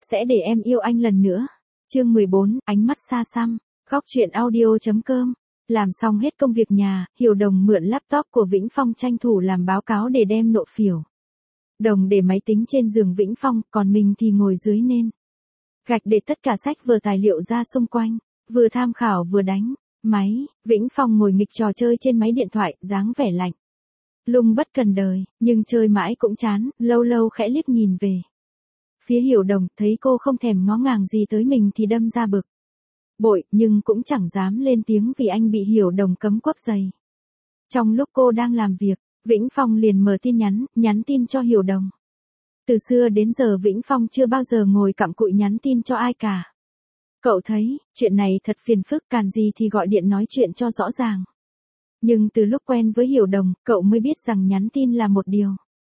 sẽ để em yêu anh lần nữa. Chương 14, ánh mắt xa xăm. Góc truyện audio.com. Làm xong hết công việc nhà, Hiểu Đồng mượn laptop của Vĩnh Phong tranh thủ làm báo cáo để đem nộp phiểu. Đồng để máy tính trên giường Vĩnh Phong, còn mình thì ngồi dưới nền gạch để tất cả sách vở tài liệu ra xung quanh, vừa tham khảo vừa đánh máy. Vĩnh Phong ngồi nghịch trò chơi trên máy điện thoại, dáng vẻ lạnh lùng bất cần đời, nhưng chơi mãi cũng chán, lâu lâu khẽ liếc nhìn về phía Hiểu Đồng, thấy cô không thèm ngó ngàng gì tới mình thì đâm ra bực bội, nhưng cũng chẳng dám lên tiếng vì anh bị Hiểu Đồng cấm quắp giày. Trong lúc cô đang làm việc, Vĩnh Phong liền mở tin nhắn tin cho Hiểu Đồng. Từ xưa đến giờ Vĩnh Phong chưa bao giờ ngồi cặm cụi nhắn tin cho ai cả. Cậu thấy, chuyện này thật phiền phức, càn gì thì gọi điện nói chuyện cho rõ ràng. Nhưng từ lúc quen với Hiểu Đồng, cậu mới biết rằng nhắn tin là một điều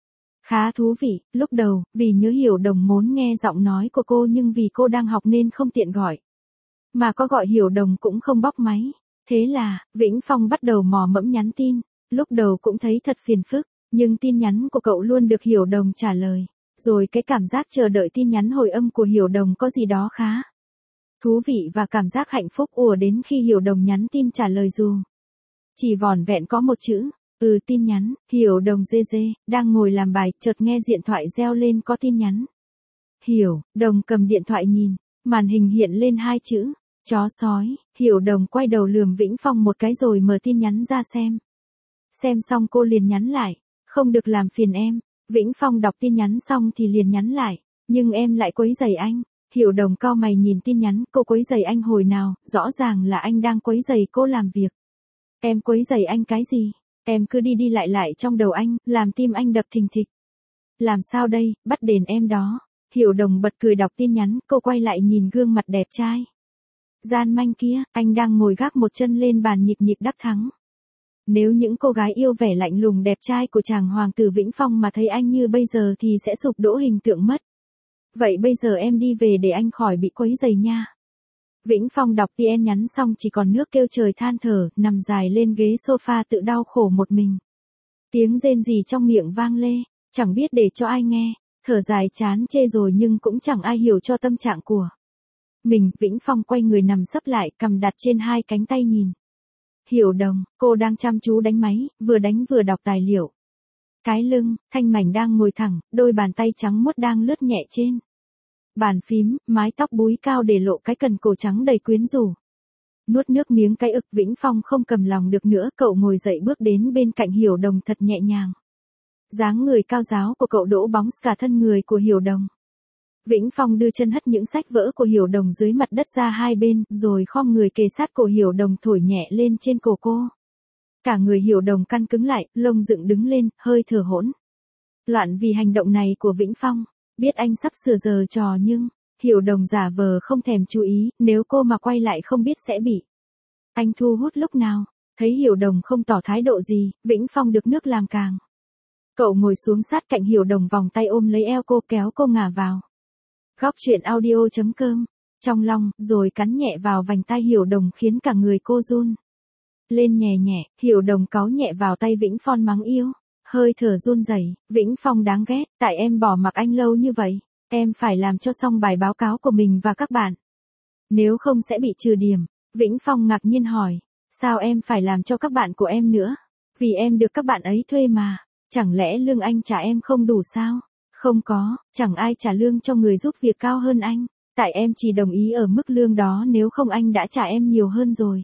khá thú vị. Lúc đầu, vì nhớ Hiểu Đồng muốn nghe giọng nói của cô, nhưng vì cô đang học nên không tiện gọi. Mà có gọi Hiểu Đồng cũng không bóc máy. Thế là, Vĩnh Phong bắt đầu mò mẫm nhắn tin. Lúc đầu cũng thấy thật phiền phức, nhưng tin nhắn của cậu luôn được Hiểu Đồng trả lời. Rồi cái cảm giác chờ đợi tin nhắn hồi âm của Hiểu Đồng có gì đó khá thú vị, và cảm giác hạnh phúc ùa đến khi Hiểu Đồng nhắn tin trả lời dù chỉ vỏn vẹn có một chữ, tin nhắn. Hiểu Đồng dê, đang ngồi làm bài, chợt nghe điện thoại reo lên có tin nhắn. Hiểu Đồng cầm điện thoại nhìn, màn hình hiện lên hai chữ, chó sói. Hiểu Đồng quay đầu lườm Vĩnh Phong một cái rồi mở tin nhắn ra xem. Xem xong cô liền nhắn lại, không được làm phiền em. Vĩnh Phong đọc tin nhắn xong thì liền nhắn lại, nhưng em lại quấy rầy anh. Hiểu Đồng cau mày nhìn tin nhắn, cô quấy rầy anh hồi nào, rõ ràng là anh đang quấy rầy cô làm việc. Em quấy rầy anh cái gì? Em cứ đi lại trong đầu anh, làm tim anh đập thình thịch. Làm sao đây, bắt đền em đó. Hiểu Đồng bật cười đọc tin nhắn, cô quay lại nhìn gương mặt đẹp trai gian manh kia, anh đang ngồi gác một chân lên bàn nhịp đắc thắng. Nếu những cô gái yêu vẻ lạnh lùng đẹp trai của chàng hoàng tử Vĩnh Phong mà thấy anh như bây giờ thì sẽ sụp đổ hình tượng mất. Vậy bây giờ em đi về để anh khỏi bị quấy rầy nha. Vĩnh Phong đọc tin nhắn xong chỉ còn nước kêu trời than thở, nằm dài lên ghế sofa tự đau khổ một mình. Tiếng rên rỉ trong miệng vang lê, chẳng biết để cho ai nghe, thở dài chán chê rồi nhưng cũng chẳng ai hiểu cho tâm trạng của mình. Vĩnh Phong quay người nằm sấp lại, cằm đặt trên hai cánh tay nhìn Hiểu Đồng, cô đang chăm chú đánh máy, vừa đánh vừa đọc tài liệu. Cái lưng, thanh mảnh đang ngồi thẳng, đôi bàn tay trắng muốt đang lướt nhẹ trên bàn phím, mái tóc búi cao để lộ cái cần cổ trắng đầy quyến rũ. Nuốt nước miếng cái ực, Vĩnh Phong không cầm lòng được nữa, cậu ngồi dậy bước đến bên cạnh Hiểu Đồng thật nhẹ nhàng. Dáng người cao ráo của cậu đổ bóng cả thân người của Hiểu Đồng. Vĩnh Phong đưa chân hất những sách vỡ của Hiểu Đồng dưới mặt đất ra hai bên, rồi khom người kề sát cổ Hiểu Đồng thổi nhẹ lên trên cổ cô. Cả người Hiểu Đồng căng cứng lại, lông dựng đứng lên, hơi thở hỗn loạn vì hành động này của Vĩnh Phong. Biết anh sắp sửa giở trò nhưng Hiểu Đồng giả vờ không thèm chú ý, nếu cô mà quay lại không biết sẽ bị anh thu hút lúc nào. Thấy Hiểu Đồng không tỏ thái độ gì, Vĩnh Phong được nước làm càng. Cậu ngồi xuống sát cạnh Hiểu Đồng, vòng tay ôm lấy eo cô, kéo cô ngả vào góc truyện audio.com trong lòng, rồi cắn nhẹ vào vành tai Hiểu Đồng khiến cả người cô run lên nhẹ nhẹ. Hiểu Đồng cáu nhẹ vào tay Vĩnh Phong mắng yêu, hơi thở run rẩy. Vĩnh Phong đáng ghét, tại em bỏ mặc anh lâu như vậy, em phải làm cho xong bài báo cáo của mình và các bạn, nếu không sẽ bị trừ điểm. Vĩnh Phong ngạc nhiên hỏi, sao em phải làm cho các bạn của em nữa? Vì em được các bạn ấy thuê mà, chẳng lẽ lương anh trả em không đủ sao? Không có, chẳng ai trả lương cho người giúp việc cao hơn anh, tại em chỉ đồng ý ở mức lương đó, nếu không anh đã trả em nhiều hơn rồi.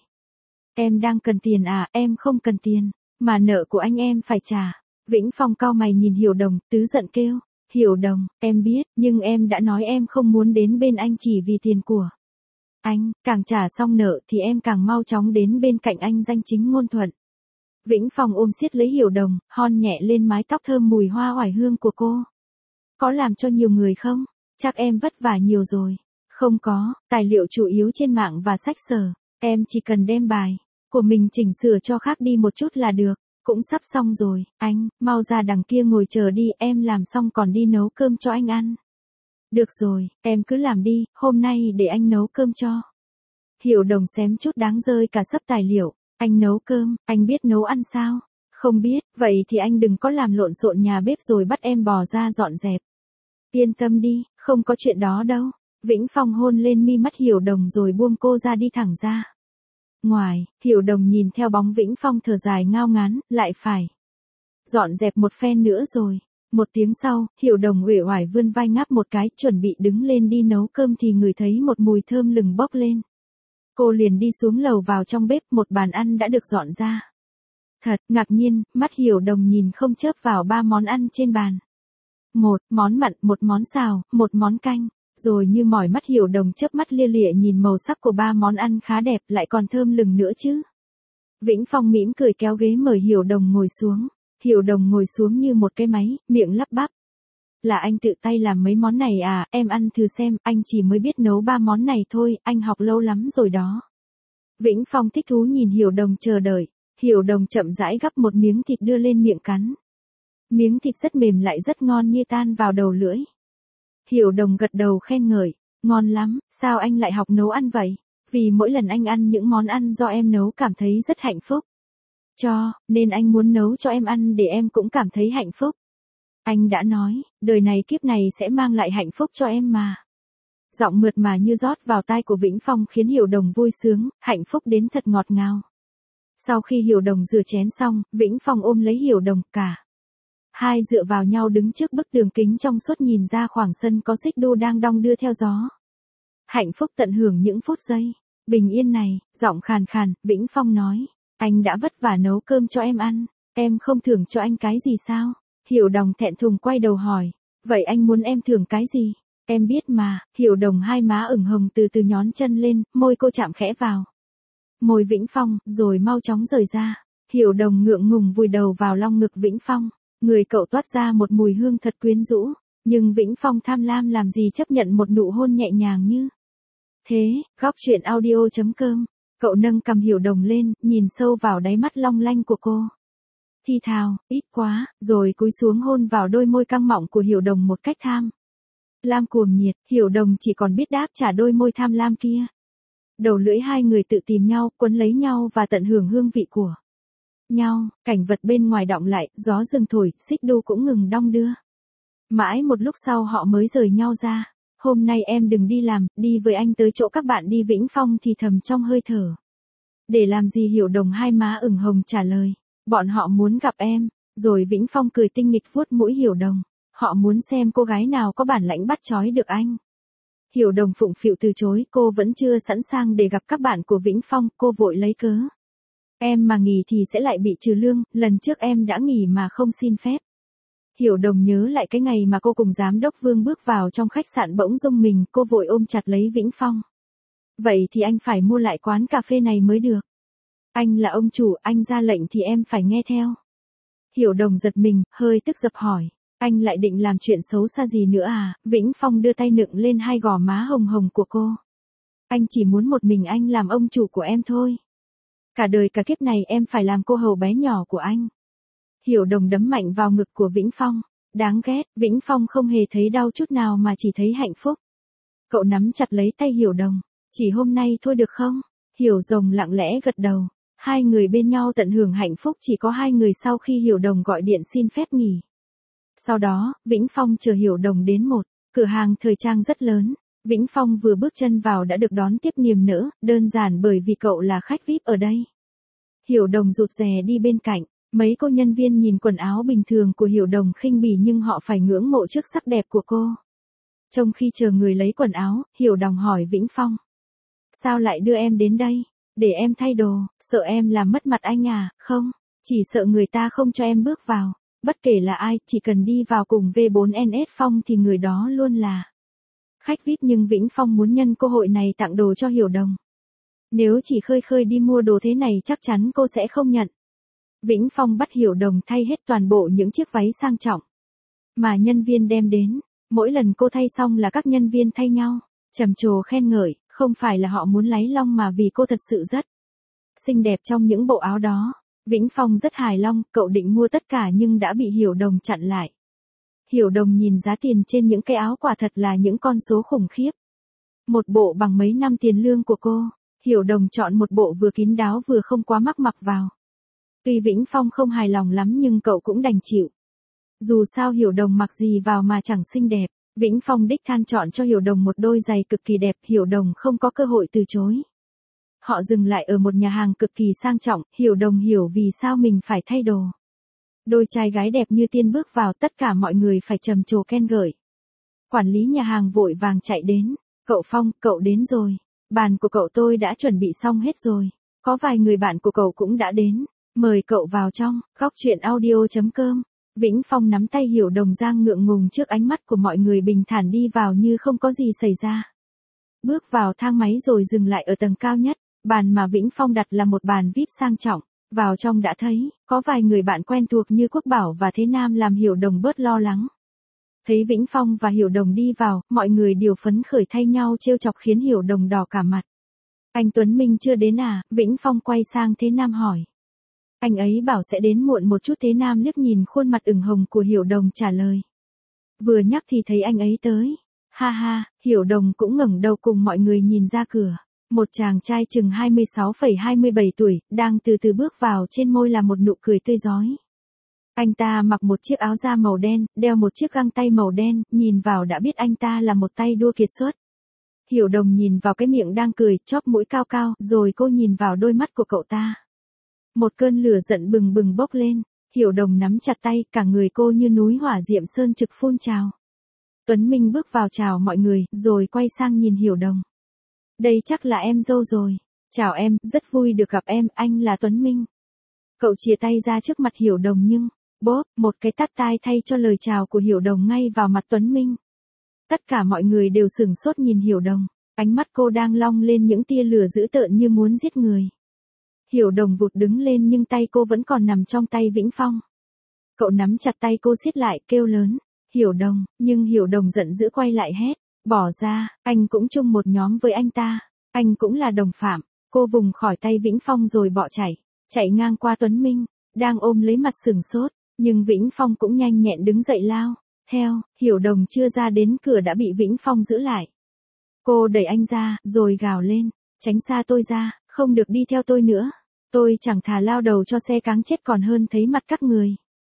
Em đang cần tiền à? Em không cần tiền, mà nợ của anh em phải trả. Vĩnh Phong cau mày nhìn Hiểu Đồng, tứ giận kêu, Hiểu Đồng, em biết, nhưng em đã nói em không muốn đến bên anh chỉ vì tiền của anh, càng trả xong nợ thì em càng mau chóng đến bên cạnh anh danh chính ngôn thuận. Vĩnh Phong ôm siết lấy Hiểu Đồng, hon nhẹ lên mái tóc thơm mùi hoa oải hương của cô. Có làm cho nhiều người không? Chắc em vất vả nhiều rồi. Không có, tài liệu chủ yếu trên mạng và sách sở, em chỉ cần đem bài của mình chỉnh sửa cho khác đi một chút là được. Cũng sắp xong rồi, anh, mau ra đằng kia ngồi chờ đi, em làm xong còn đi nấu cơm cho anh ăn. Được rồi, em cứ làm đi, hôm nay để anh nấu cơm cho. Hiểu Đồng xém chút đáng rơi cả xấp tài liệu, anh nấu cơm, anh biết nấu ăn sao? Không biết, vậy thì anh đừng có làm lộn xộn nhà bếp rồi bắt em bò ra dọn dẹp. Yên tâm đi, không có chuyện đó đâu. Vĩnh Phong hôn lên mi mắt Hiểu Đồng rồi buông cô ra đi thẳng ra. Ngoài, Hiểu Đồng nhìn theo bóng Vĩnh Phong thở dài ngao ngán, lại phải dọn dẹp một phen nữa rồi. Một tiếng sau, Hiểu Đồng uể oải vươn vai ngáp một cái, chuẩn bị đứng lên đi nấu cơm thì ngửi thấy một mùi thơm lừng bốc lên. Cô liền đi xuống lầu vào trong bếp, một bàn ăn đã được dọn ra. Thật ngạc nhiên, mắt Hiểu Đồng nhìn không chớp vào 3 món ăn trên bàn. Một món mặn, một món xào, một món canh. Rồi như mỏi mắt Hiểu Đồng chớp mắt lia lịa nhìn màu sắc của 3 món ăn khá đẹp, lại còn thơm lừng nữa chứ. Vĩnh Phong mỉm cười kéo ghế mời Hiểu Đồng ngồi xuống. Hiểu Đồng ngồi xuống như một cái máy, miệng lắp bắp. Là anh tự tay làm mấy món này à, em ăn thử xem, anh chỉ mới biết nấu 3 món này thôi, anh học lâu lắm rồi đó. Vĩnh Phong thích thú nhìn Hiểu Đồng chờ đợi. Hiểu Đồng chậm rãi gắp một miếng thịt đưa lên miệng cắn. Miếng thịt rất mềm lại rất ngon như tan vào đầu lưỡi. Hiểu Đồng gật đầu khen ngợi, ngon lắm, sao anh lại học nấu ăn vậy? Vì mỗi lần anh ăn những món ăn do em nấu cảm thấy rất hạnh phúc. Nên anh muốn nấu cho em ăn để em cũng cảm thấy hạnh phúc. Anh đã nói, đời này kiếp này sẽ mang lại hạnh phúc cho em mà. Giọng mượt mà như rót vào tai của Vĩnh Phong khiến Hiểu Đồng vui sướng, hạnh phúc đến thật ngọt ngào. Sau khi Hiểu Đồng rửa chén xong, Vĩnh Phong ôm lấy Hiểu Đồng, cả hai dựa vào nhau đứng trước bức tường kính trong suốt nhìn ra khoảng sân có xích đu đang đong đưa theo gió. Hạnh phúc tận hưởng những phút giây bình yên này, giọng khàn khàn, Vĩnh Phong nói, anh đã vất vả nấu cơm cho em ăn, em không thưởng cho anh cái gì sao? Hiểu Đồng thẹn thùng quay đầu hỏi, vậy anh muốn em thưởng cái gì? Em biết mà. Hiểu Đồng hai má ửng hồng từ từ nhón chân lên, môi cô chạm khẽ vào môi Vĩnh Phong, rồi mau chóng rời ra. Hiểu Đồng ngượng ngùng vùi đầu vào long ngực Vĩnh Phong, người cậu toát ra một mùi hương thật quyến rũ, nhưng Vĩnh Phong tham lam làm gì chấp nhận một nụ hôn nhẹ nhàng như thế. Góc truyện audio.com. Cậu nâng cằm Hiểu Đồng lên, nhìn sâu vào đáy mắt long lanh của cô. Thi thào, ít quá, rồi cúi xuống hôn vào đôi môi căng mọng của Hiểu Đồng một cách tham lam cuồng nhiệt. Hiểu Đồng chỉ còn biết đáp trả đôi môi tham lam kia. Đầu lưỡi hai người tự tìm nhau, quấn lấy nhau và tận hưởng hương vị của nhau. Cảnh vật bên ngoài đọng lại, gió dừng thổi, xích đu cũng ngừng đong đưa. Mãi một lúc sau họ mới rời nhau ra. Hôm nay em đừng đi làm, đi với anh tới chỗ các bạn đi. Vĩnh Phong thì thầm trong hơi thở. Để làm gì? Hiểu Đồng hai má ửng hồng trả lời. Bọn họ muốn gặp em. Rồi Vĩnh Phong cười tinh nghịch vuốt mũi Hiểu Đồng. Họ muốn xem cô gái nào có bản lãnh bắt trói được anh. Hiểu Đồng phụng phịu từ chối, cô vẫn chưa sẵn sàng để gặp các bạn của Vĩnh Phong, cô vội lấy cớ. Em mà nghỉ thì sẽ lại bị trừ lương, lần trước em đã nghỉ mà không xin phép. Hiểu Đồng nhớ lại cái ngày mà cô cùng giám đốc Vương bước vào trong khách sạn bỗng rung mình, cô vội ôm chặt lấy Vĩnh Phong. Vậy thì anh phải mua lại quán cà phê này mới được. Anh là ông chủ, anh ra lệnh thì em phải nghe theo. Hiểu Đồng giật mình, hơi tức giận hỏi. Anh lại định làm chuyện xấu xa gì nữa à? Vĩnh Phong đưa tay nựng lên hai gò má hồng hồng của cô. Anh chỉ muốn một mình anh làm ông chủ của em thôi. Cả đời cả kiếp này em phải làm cô hầu bé nhỏ của anh. Hiểu Đồng đấm mạnh vào ngực của Vĩnh Phong. Đáng ghét, Vĩnh Phong không hề thấy đau chút nào mà chỉ thấy hạnh phúc. Cậu nắm chặt lấy tay Hiểu Đồng. Chỉ hôm nay thôi được không? Hiểu Đồng lặng lẽ gật đầu. Hai người bên nhau tận hưởng hạnh phúc chỉ có hai người sau khi Hiểu Đồng gọi điện xin phép nghỉ. Sau đó, Vĩnh Phong chờ Hiểu Đồng đến một cửa hàng thời trang rất lớn. Vĩnh Phong vừa bước chân vào đã được đón tiếp niềm nở, đơn giản bởi vì cậu là khách VIP ở đây. Hiểu Đồng rụt rè đi bên cạnh, mấy cô nhân viên nhìn quần áo bình thường của Hiểu Đồng khinh bỉ nhưng họ phải ngưỡng mộ trước sắc đẹp của cô. Trong khi chờ người lấy quần áo, Hiểu Đồng hỏi Vĩnh Phong. Sao lại đưa em đến đây? Để em thay đồ, sợ em làm mất mặt anh à? Không, chỉ sợ người ta không cho em bước vào. Bất kể là ai, chỉ cần đi vào cùng V4NS Phong thì người đó luôn là khách VIP, nhưng Vĩnh Phong muốn nhân cơ hội này tặng đồ cho Hiểu Đồng. Nếu chỉ khơi khơi đi mua đồ thế này chắc chắn cô sẽ không nhận. Vĩnh Phong bắt Hiểu Đồng thay hết toàn bộ những chiếc váy sang trọng mà nhân viên đem đến. Mỗi lần cô thay xong là các nhân viên thay nhau, trầm trồ khen ngợi, không phải là họ muốn láy long mà vì cô thật sự rất xinh đẹp trong những bộ áo đó. Vĩnh Phong rất hài lòng, cậu định mua tất cả nhưng đã bị Hiểu Đồng chặn lại. Hiểu Đồng nhìn giá tiền trên những cái áo quả thật là những con số khủng khiếp. Một bộ bằng mấy năm tiền lương của cô. Hiểu Đồng chọn một bộ vừa kín đáo vừa không quá mắc mặc vào. Tuy Vĩnh Phong không hài lòng lắm nhưng cậu cũng đành chịu. Dù sao Hiểu Đồng mặc gì vào mà chẳng xinh đẹp. Vĩnh Phong đích than chọn cho Hiểu Đồng một đôi giày cực kỳ đẹp, Hiểu Đồng không có cơ hội từ chối. Họ dừng lại ở một nhà hàng cực kỳ sang trọng, Hiểu Đồng hiểu vì sao mình phải thay đồ. Đôi trai gái đẹp như tiên bước vào, tất cả mọi người phải trầm trồ khen ngợi. Quản lý nhà hàng vội vàng chạy đến. Cậu Phong, cậu đến rồi. Bàn của cậu tôi đã chuẩn bị xong hết rồi. Có vài người bạn của cậu cũng đã đến. Mời cậu vào trong. Góc chuyện audio.com. Vĩnh Phong nắm tay Hiểu Đồng Giang ngượng ngùng trước ánh mắt của mọi người, bình thản đi vào như không có gì xảy ra. Bước vào thang máy rồi dừng lại ở tầng cao nhất. Bàn mà Vĩnh Phong đặt là một bàn VIP sang trọng. Vào trong đã thấy, có vài người bạn quen thuộc như Quốc Bảo và Thế Nam làm Hiểu Đồng bớt lo lắng. Thấy Vĩnh Phong và Hiểu Đồng đi vào, mọi người đều phấn khởi thay nhau trêu chọc khiến Hiểu Đồng đỏ cả mặt. Anh Tuấn Minh chưa đến à? Vĩnh Phong quay sang Thế Nam hỏi. Anh ấy bảo sẽ đến muộn một chút. Thế Nam liếc nhìn khuôn mặt ửng hồng của Hiểu Đồng trả lời. Vừa nhắc thì thấy anh ấy tới. Ha ha, Hiểu Đồng cũng ngẩng đầu cùng mọi người nhìn ra cửa. Một chàng trai chừng 26,27 tuổi, đang từ từ bước vào, trên môi là một nụ cười tươi rói. Anh ta mặc một chiếc áo da màu đen, đeo một chiếc găng tay màu đen, nhìn vào đã biết anh ta là một tay đua kiệt xuất. Hiểu Đồng nhìn vào cái miệng đang cười, chóp mũi cao cao, rồi cô nhìn vào đôi mắt của cậu ta. Một cơn lửa giận bừng bừng bốc lên, Hiểu Đồng nắm chặt tay, cả người cô như núi hỏa diệm sơn trực phun trào. Tuấn Minh bước vào chào mọi người, rồi quay sang nhìn Hiểu Đồng. Đây chắc là em dâu rồi. Chào em, rất vui được gặp em, anh là Tuấn Minh. Cậu chìa tay ra trước mặt Hiểu Đồng nhưng, bốp, một cái tát tai thay cho lời chào của Hiểu Đồng ngay vào mặt Tuấn Minh. Tất cả mọi người đều sửng sốt nhìn Hiểu Đồng, ánh mắt cô đang long lên những tia lửa dữ tợn như muốn giết người. Hiểu Đồng vụt đứng lên nhưng tay cô vẫn còn nằm trong tay Vĩnh Phong. Cậu nắm chặt tay cô siết lại, kêu lớn, Hiểu Đồng, nhưng Hiểu Đồng giận dữ quay lại hét, bỏ ra, anh cũng chung một nhóm với anh ta, anh cũng là đồng phạm. Cô vùng khỏi tay Vĩnh Phong rồi bỏ chạy ngang qua Tuấn Minh, đang ôm lấy mặt sửng sốt, nhưng Vĩnh Phong cũng nhanh nhẹn đứng dậy lao theo. Hiểu Đồng chưa ra đến cửa đã bị Vĩnh Phong giữ lại. Cô đẩy anh ra, rồi gào lên, tránh xa tôi ra, không được đi theo tôi nữa. Tôi chẳng thà lao đầu cho xe cáng chết còn hơn thấy mặt các người.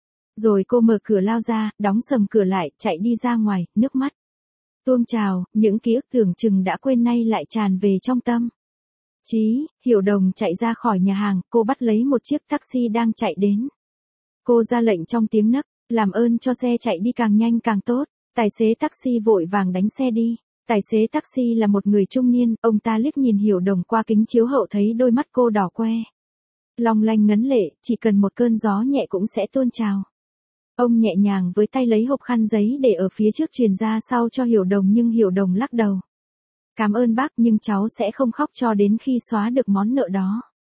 Rồi cô mở cửa lao ra, đóng sầm cửa lại, chạy đi ra ngoài, nước mắt tuôn trào, những ký ức tưởng chừng đã quên nay lại tràn về trong tâm trí. Hiểu Đồng chạy ra khỏi nhà hàng, cô bắt lấy một chiếc taxi đang chạy đến. Cô ra lệnh trong tiếng nấc, làm ơn cho xe chạy đi càng nhanh càng tốt. Tài xế taxi vội vàng đánh xe đi. Tài xế taxi là một người trung niên, ông ta liếc nhìn Hiểu Đồng qua kính chiếu hậu thấy đôi mắt cô đỏ que, long lanh ngấn lệ, chỉ cần một cơn gió nhẹ cũng sẽ tuôn trào. Ông nhẹ nhàng với tay lấy hộp khăn giấy để ở phía trước truyền ra sau cho Hiểu Đồng nhưng Hiểu Đồng lắc đầu. Cảm ơn bác nhưng cháu sẽ không khóc cho đến khi xóa được món nợ đó.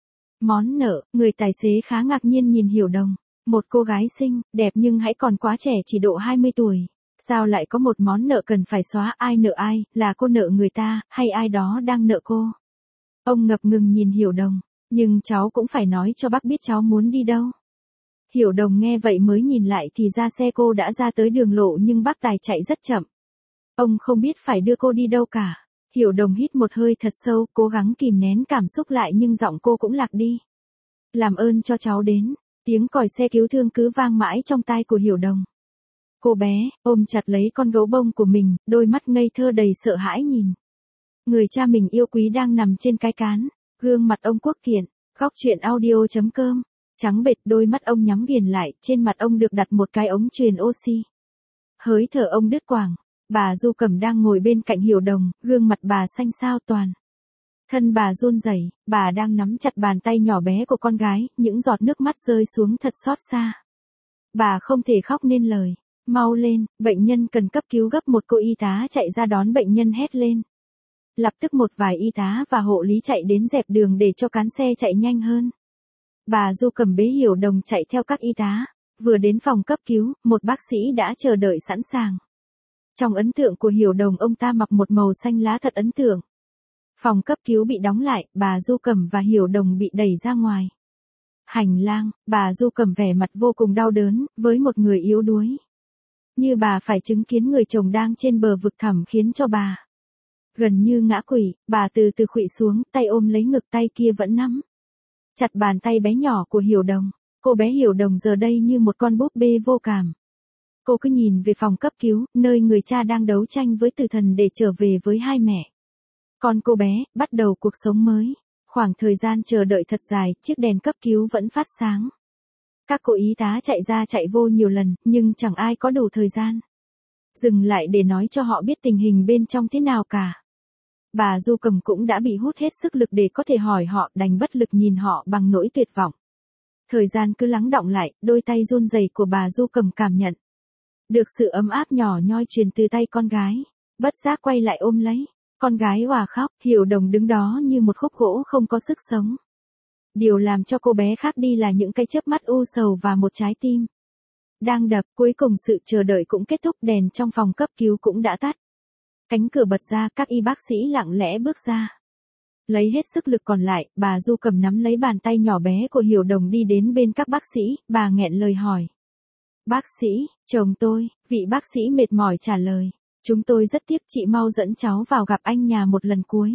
Món nợ, người tài xế khá ngạc nhiên nhìn Hiểu Đồng. Một cô gái xinh, đẹp nhưng hãy còn quá trẻ, chỉ độ 20 tuổi. Sao lại có một món nợ cần phải xóa? Ai nợ ai, là cô nợ người ta, hay ai đó đang nợ cô? Ông ngập ngừng nhìn Hiểu Đồng. Nhưng cháu cũng phải nói cho bác biết cháu muốn đi đâu. Hiểu Đồng nghe vậy mới nhìn lại thì ra xe cô đã ra tới đường lộ nhưng bác tài chạy rất chậm. Ông không biết phải đưa cô đi đâu cả. Hiểu Đồng hít một hơi thật sâu, cố gắng kìm nén cảm xúc lại nhưng giọng cô cũng lạc đi. Làm ơn cho cháu đến. Tiếng còi xe cứu thương cứ vang mãi trong tai của Hiểu Đồng. Cô bé, ôm chặt lấy con gấu bông của mình, đôi mắt ngây thơ đầy sợ hãi nhìn. Người cha mình yêu quý đang nằm trên cái cán, gương mặt ông Quốc Kiện. Góc chuyện audio.com. Trắng bệch, đôi mắt ông nhắm nghiền lại, trên mặt ông được đặt một cái ống truyền oxy. Hơi thở ông đứt quãng. Bà Du Cẩm đang ngồi bên cạnh Hiểu Đồng, gương mặt bà xanh xao toàn. Thân bà run rẩy, bà đang nắm chặt bàn tay nhỏ bé của con gái, những giọt nước mắt rơi xuống thật xót xa. Bà không thể khóc nên lời. Mau lên, bệnh nhân cần cấp cứu gấp. Một cô y tá chạy ra đón bệnh nhân hét lên. Lập tức một vài y tá và hộ lý chạy đến dẹp đường để cho cán xe chạy nhanh hơn. Bà Du Cẩm bế Hiểu Đồng chạy theo các y tá. Vừa đến phòng cấp cứu, một bác sĩ đã chờ đợi sẵn sàng. Trong ấn tượng của Hiểu Đồng, ông ta mặc một màu xanh lá thật ấn tượng. Phòng cấp cứu bị đóng lại, bà Du Cẩm và Hiểu Đồng bị đẩy ra ngoài. Hành lang, bà Du Cẩm vẻ mặt vô cùng đau đớn, với một người yếu đuối. Như bà phải chứng kiến người chồng đang trên bờ vực thẳm khiến cho bà gần như ngã quỵ. Bà từ từ khuỵu xuống, tay ôm lấy ngực, tay kia vẫn nắm chặt bàn tay bé nhỏ của Hiểu Đồng. Cô bé Hiểu Đồng giờ đây như một con búp bê vô cảm. Cô cứ nhìn về phòng cấp cứu, nơi người cha đang đấu tranh với tử thần để trở về với hai mẹ. Con cô bé, bắt đầu cuộc sống mới. Khoảng thời gian chờ đợi thật dài, chiếc đèn cấp cứu vẫn phát sáng. Các cô y tá chạy ra chạy vô nhiều lần, nhưng chẳng ai có đủ thời gian dừng lại để nói cho họ biết tình hình bên trong thế nào cả. Bà Du Cầm cũng đã bị hút hết sức lực để có thể hỏi họ, đành bất lực nhìn họ bằng nỗi tuyệt vọng. Thời gian cứ lắng đọng lại, đôi tay run rẩy của bà Du Cầm cảm nhận được sự ấm áp nhỏ nhoi truyền từ tay con gái. Bất giác quay lại ôm lấy. Con gái òa khóc, Hiểu Đồng đứng đó như một khúc gỗ không có sức sống. Điều làm cho cô bé khác đi là những cái chớp mắt u sầu và một trái tim đang đập. Cuối cùng sự chờ đợi cũng kết thúc, đèn trong phòng cấp cứu cũng đã tắt. Cánh cửa bật ra, các y bác sĩ lặng lẽ bước ra. Lấy hết sức lực còn lại, bà Du Cầm nắm lấy bàn tay nhỏ bé của Hiểu Đồng đi đến bên các bác sĩ, bà nghẹn lời hỏi. Bác sĩ, chồng tôi, vị bác sĩ mệt mỏi trả lời. Chúng tôi rất tiếc, chị mau dẫn cháu vào gặp anh nhà một lần cuối.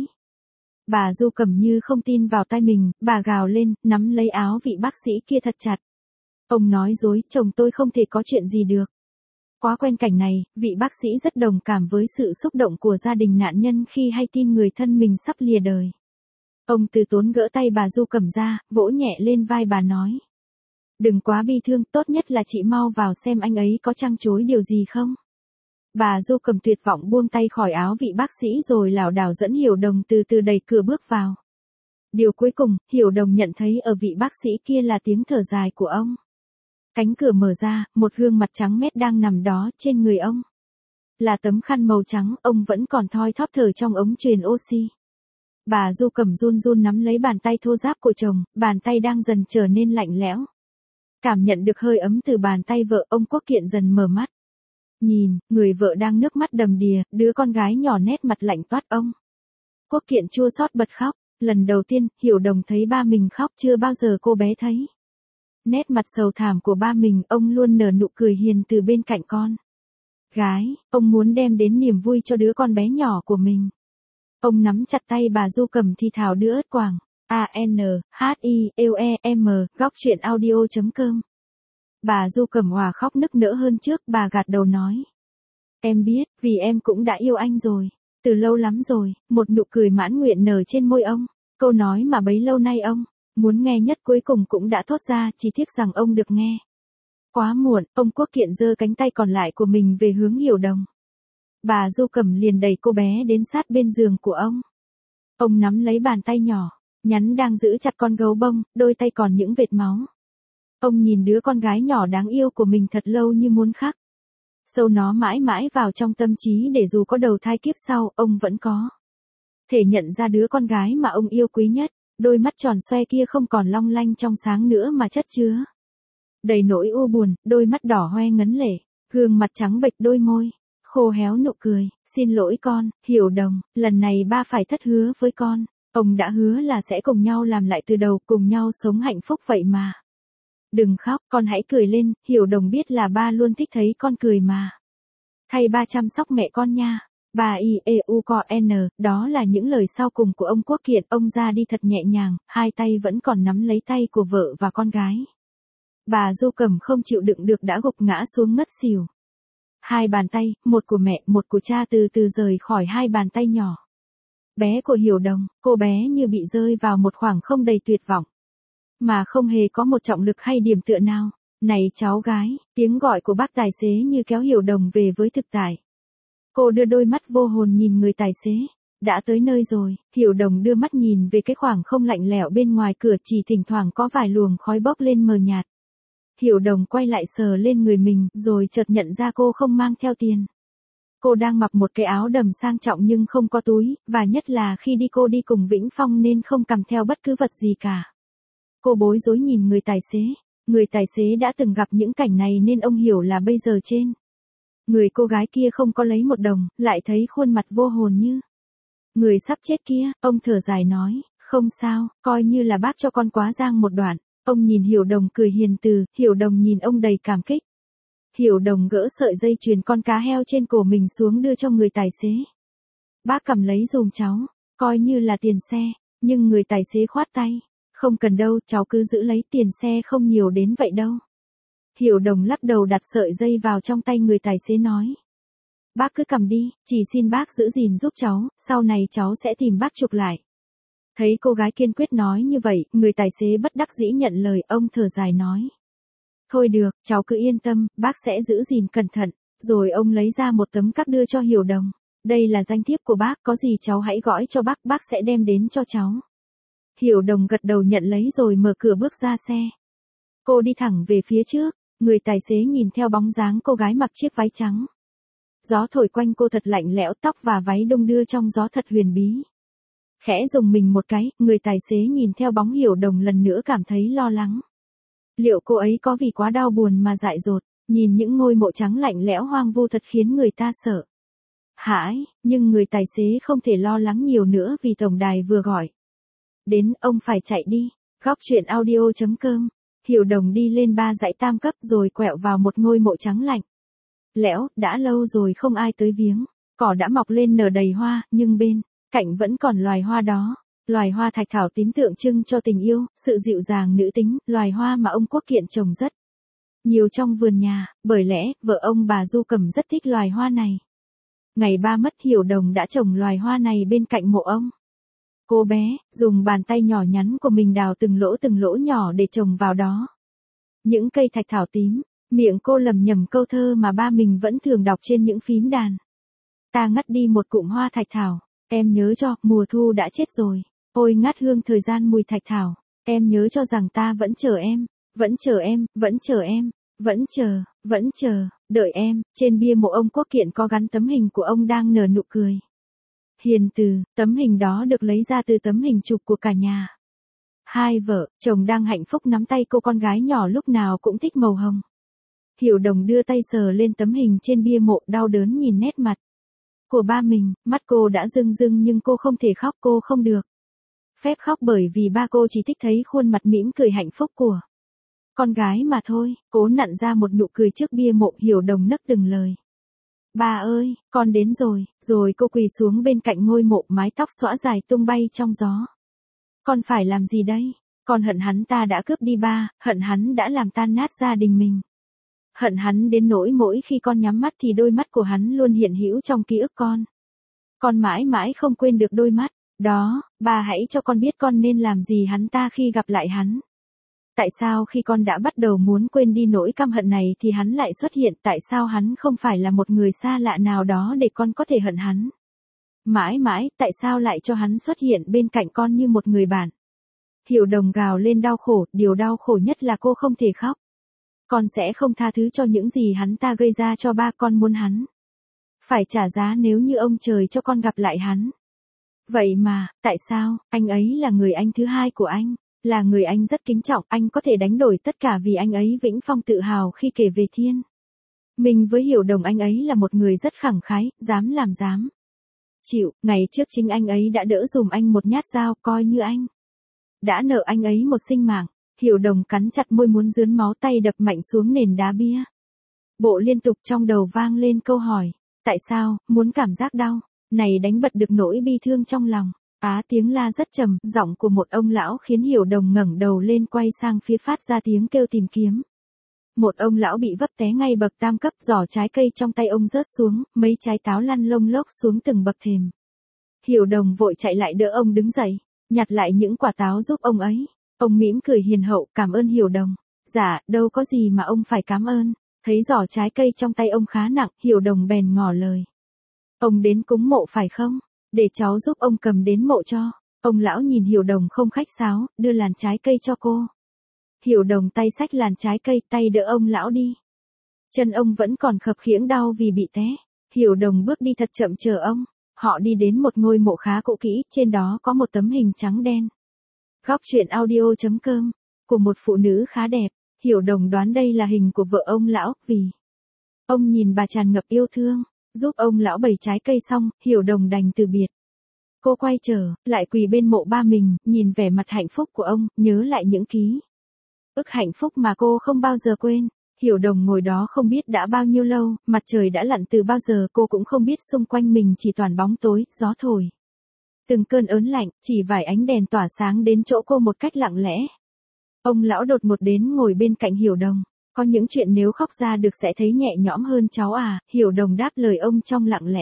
Bà Du Cầm như không tin vào tai mình, bà gào lên, nắm lấy áo vị bác sĩ kia thật chặt. Ông nói dối, chồng tôi không thể có chuyện gì được. Quá quen cảnh này, vị bác sĩ rất đồng cảm với sự xúc động của gia đình nạn nhân khi hay tin người thân mình sắp lìa đời. Ông từ tốn gỡ tay bà Du Cầm ra, vỗ nhẹ lên vai bà nói. Đừng quá bi thương, tốt nhất là chị mau vào xem anh ấy có trăng trối điều gì không. Bà Du Cầm tuyệt vọng buông tay khỏi áo vị bác sĩ rồi lảo đảo dẫn Hiểu Đồng từ từ đẩy cửa bước vào. Điều cuối cùng, Hiểu Đồng nhận thấy ở vị bác sĩ kia là tiếng thở dài của ông. Cánh cửa mở ra, một gương mặt trắng mét đang nằm đó trên người ông. Là tấm khăn màu trắng, ông vẫn còn thoi thóp thở trong ống truyền oxy. Bà Du Cầm run run nắm lấy bàn tay thô ráp của chồng, bàn tay đang dần trở nên lạnh lẽo. Cảm nhận được hơi ấm từ bàn tay vợ, ông Quốc Kiện dần mở mắt. Nhìn, người vợ đang nước mắt đầm đìa, đứa con gái nhỏ nét mặt lạnh toát ông. Quốc Kiện chua xót bật khóc, lần đầu tiên, Hiểu Đồng thấy ba mình khóc, chưa bao giờ cô bé thấy. Nét mặt sầu thảm của ba mình, ông luôn nở nụ cười hiền từ bên cạnh con gái, ông muốn đem đến niềm vui cho đứa con bé nhỏ của mình. Ông nắm chặt tay bà Du Cầm thì thào đưa ớt quàng. ANHIEUEM, góc truyện audio.com. Bà Du Cầm hòa khóc nức nở hơn trước, bà gạt đầu nói. Em biết, vì em cũng đã yêu anh rồi. Từ lâu lắm rồi, một nụ cười mãn nguyện nở trên môi ông. Câu nói mà bấy lâu nay ông muốn nghe nhất cuối cùng cũng đã thốt ra, chỉ tiếc rằng ông được nghe quá muộn. Ông Quốc Kiện giơ cánh tay còn lại của mình về hướng Hiểu Đồng. Bà Du Cầm liền đẩy cô bé đến sát bên giường của ông. Ông nắm lấy bàn tay nhỏ nhắn đang giữ chặt con gấu bông, đôi tay còn những vệt máu. Ông nhìn đứa con gái nhỏ đáng yêu của mình thật lâu như muốn khắc sâu nó mãi mãi vào trong tâm trí, để dù có đầu thai kiếp sau, ông vẫn có thể nhận ra đứa con gái mà ông yêu quý nhất. Đôi mắt tròn xoe kia không còn long lanh trong sáng nữa mà chất chứa đầy nỗi u buồn, đôi mắt đỏ hoe ngấn lệ, gương mặt trắng bệch, đôi môi khô héo nụ cười. Xin lỗi con, Hiểu Đồng, lần này ba phải thất hứa với con. Ông đã hứa là sẽ cùng nhau làm lại từ đầu, cùng nhau sống hạnh phúc vậy mà. Đừng khóc, con hãy cười lên, Hiểu Đồng biết là ba luôn thích thấy con cười mà. Thay ba chăm sóc mẹ con nha. Ba IEUCON, đó là những lời sau cùng của ông Quốc Kiện. Ông ra đi thật nhẹ nhàng, hai tay vẫn còn nắm lấy tay của vợ và con gái. Bà Du Cầm không chịu đựng được đã gục ngã xuống ngất xỉu. Hai bàn tay, một của mẹ, một của cha từ từ rời khỏi hai bàn tay nhỏ bé của Hiểu Đồng. Cô bé như bị rơi vào một khoảng không đầy tuyệt vọng, mà không hề có một trọng lực hay điểm tựa nào. Này cháu gái, tiếng gọi của bác tài xế như kéo Hiểu Đồng về với thực tại. Cô đưa đôi mắt vô hồn nhìn người tài xế. Đã tới nơi rồi. Hiểu Đồng đưa mắt nhìn về cái khoảng không lạnh lẽo bên ngoài cửa, chỉ thỉnh thoảng có vài luồng khói bốc lên mờ nhạt. Hiểu Đồng quay lại sờ lên người mình, rồi chợt nhận ra cô không mang theo tiền. Cô đang mặc một cái áo đầm sang trọng nhưng không có túi, và nhất là khi đi cô đi cùng Vĩnh Phong nên không cầm theo bất cứ vật gì cả. Cô bối rối nhìn người tài xế. Người tài xế đã từng gặp những cảnh này nên ông hiểu là bây giờ trên người cô gái kia không có lấy một đồng, lại thấy khuôn mặt vô hồn như người sắp chết kia. Ông thở dài nói, không sao, coi như là bác cho con quá giang một đoạn. Ông nhìn Hiểu Đồng cười hiền từ, Hiểu Đồng nhìn ông đầy cảm kích. Hiểu Đồng gỡ sợi dây chuyền con cá heo trên cổ mình xuống đưa cho người tài xế. Bác cầm lấy dùm cháu, coi như là tiền xe. Nhưng người tài xế khoát tay. Không cần đâu, cháu cứ giữ lấy, tiền xe không nhiều đến vậy đâu. Hiểu Đồng lắc đầu đặt sợi dây vào trong tay người tài xế nói. Bác cứ cầm đi, chỉ xin bác giữ gìn giúp cháu, sau này cháu sẽ tìm bác chuộc lại. Thấy cô gái kiên quyết nói như vậy, người tài xế bất đắc dĩ nhận lời, ông thở dài nói. Thôi được, cháu cứ yên tâm, bác sẽ giữ gìn cẩn thận. Rồi ông lấy ra một tấm cáp đưa cho Hiểu Đồng. Đây là danh thiếp của bác, có gì cháu hãy gõ cho bác sẽ đem đến cho cháu. Hiểu Đồng gật đầu nhận lấy rồi mở cửa bước ra xe. Cô đi thẳng về phía trước, người tài xế nhìn theo bóng dáng cô gái mặc chiếc váy trắng. Gió thổi quanh cô thật lạnh lẽo, tóc và váy đung đưa trong gió thật huyền bí. Khẽ rùng mình một cái, người tài xế nhìn theo bóng Hiểu Đồng lần nữa cảm thấy lo lắng. Liệu cô ấy có vì quá đau buồn mà dại dột, nhìn những ngôi mộ trắng lạnh lẽo hoang vu thật khiến người ta sợ hãi, nhưng người tài xế không thể lo lắng nhiều nữa vì tổng đài vừa gọi. Đến, ông phải chạy đi. Góc truyện audio.com. Hiểu Đồng đi lên 3 dãy tam cấp rồi quẹo vào một ngôi mộ trắng lạnh lẽo, đã lâu rồi không ai tới viếng. Cỏ đã mọc lên nở đầy hoa, nhưng bên cạnh vẫn còn loài hoa đó. Loài hoa thạch thảo tím tượng trưng cho tình yêu, sự dịu dàng nữ tính, loài hoa mà ông Quốc Kiện trồng rất nhiều trong vườn nhà, bởi lẽ, vợ ông bà Du Cẩm rất thích loài hoa này. Ngày ba mất Hiểu Đồng đã trồng loài hoa này bên cạnh mộ ông. Cô bé, dùng bàn tay nhỏ nhắn của mình đào từng lỗ nhỏ để trồng vào đó. Những cây thạch thảo tím, miệng cô lẩm nhẩm câu thơ mà ba mình vẫn thường đọc trên những phím đàn. Ta ngắt đi một cụm hoa thạch thảo, em nhớ cho, mùa thu đã chết rồi. Ôi ngát hương thời gian mùi thạch thảo, em nhớ cho rằng ta vẫn chờ em, vẫn chờ em, vẫn chờ em, vẫn chờ, đợi em. Trên bia mộ ông Quốc Kiện có gắn tấm hình của ông đang nở nụ cười hiền từ, tấm hình đó được lấy ra từ tấm hình chụp của cả nhà. Hai vợ, chồng đang hạnh phúc nắm tay cô con gái nhỏ lúc nào cũng thích màu hồng. Hiểu Đồng đưa tay sờ lên tấm hình trên bia mộ, đau đớn nhìn nét mặt của ba mình, mắt cô đã rưng rưng nhưng cô không thể khóc, cô không được phép khóc bởi vì ba cô chỉ thích thấy khuôn mặt mỉm cười hạnh phúc của con gái mà thôi. Cố nặn ra một nụ cười trước bia mộ, Hiểu Đồng nấc từng lời. Ba ơi, con đến rồi. Rồi cô quỳ xuống bên cạnh ngôi mộ, mái tóc xõa dài tung bay trong gió. Con phải làm gì đây? Con hận hắn ta đã cướp đi ba, hận hắn đã làm tan nát gia đình mình. Hận hắn đến nỗi mỗi khi con nhắm mắt thì đôi mắt của hắn luôn hiện hữu trong ký ức con. Con mãi mãi không quên được đôi mắt đó. Ba hãy cho con biết con nên làm gì hắn ta khi gặp lại hắn. Tại sao khi con đã bắt đầu muốn quên đi nỗi căm hận này thì hắn lại xuất hiện, tại sao hắn không phải là một người xa lạ nào đó để con có thể hận hắn? Mãi mãi, tại sao lại cho hắn xuất hiện bên cạnh con như một người bạn? Hiểu Đồng gào lên đau khổ, điều đau khổ nhất là cô không thể khóc. Con sẽ không tha thứ cho những gì hắn ta gây ra cho ba, con muốn hắn phải trả giá nếu như ông trời cho con gặp lại hắn. Vậy mà, tại sao, anh ấy là người anh thứ hai của anh. Là người anh rất kính trọng, anh có thể đánh đổi tất cả vì anh ấy. Vĩnh Phong tự hào khi kể về Thiên Minh với Hiểu Đồng, anh ấy là một người rất khẳng khái, dám làm dám chịu. Ngày trước chính anh ấy đã đỡ dùm anh một nhát dao, coi như anh đã nợ anh ấy một sinh mạng. Hiểu Đồng cắn chặt môi muốn rướn máu, tay đập mạnh xuống nền đá bia. Bộ liên tục trong đầu vang lên câu hỏi. Tại sao, muốn cảm giác đau này đánh bật được nỗi bi thương trong lòng. Tiếng la rất trầm, giọng của một ông lão khiến Hiểu Đồng ngẩng đầu lên, quay sang phía phát ra tiếng kêu tìm kiếm. Một ông lão bị vấp té ngay bậc tam cấp, giỏ trái cây trong tay ông rớt xuống, mấy trái táo lăn lông lốc xuống từng bậc thềm. Hiểu Đồng vội chạy lại đỡ ông đứng dậy, nhặt lại những quả táo giúp ông ấy. Ông mỉm cười hiền hậu, cảm ơn Hiểu Đồng. Dạ, đâu có gì mà ông phải cảm ơn. Thấy giỏ trái cây trong tay ông khá nặng, Hiểu Đồng bèn ngỏ lời. Ông đến cúng mộ phải không? Để cháu giúp ông cầm đến mộ cho. Ông lão nhìn Hiểu Đồng không khách sáo, đưa làn trái cây cho cô. Hiểu Đồng tay xách làn trái cây, tay đỡ ông lão đi. Chân ông vẫn còn khập khiễng đau vì bị té. Hiểu Đồng bước đi thật chậm chờ ông. Họ đi đến một ngôi mộ khá cũ kỹ, trên đó có một tấm hình trắng đen. Góc truyện audio.com. Của một phụ nữ khá đẹp. Hiểu Đồng đoán đây là hình của vợ ông lão, vì ông nhìn bà tràn ngập yêu thương. Giúp ông lão bày trái cây xong, Hiểu Đồng đành từ biệt. Cô quay trở lại quỳ bên mộ ba mình, nhìn vẻ mặt hạnh phúc của ông, nhớ lại những ký ức hạnh phúc mà cô không bao giờ quên. Hiểu Đồng ngồi đó không biết đã bao nhiêu lâu, mặt trời đã lặn từ bao giờ, cô cũng không biết xung quanh mình chỉ toàn bóng tối, gió thổi từng cơn ớn lạnh, chỉ vài ánh đèn tỏa sáng đến chỗ cô một cách lặng lẽ. Ông lão đột ngột đến ngồi bên cạnh Hiểu Đồng. Có những chuyện nếu khóc ra được sẽ thấy nhẹ nhõm hơn cháu à, Hiểu Đồng đáp lời ông trong lặng lẽ.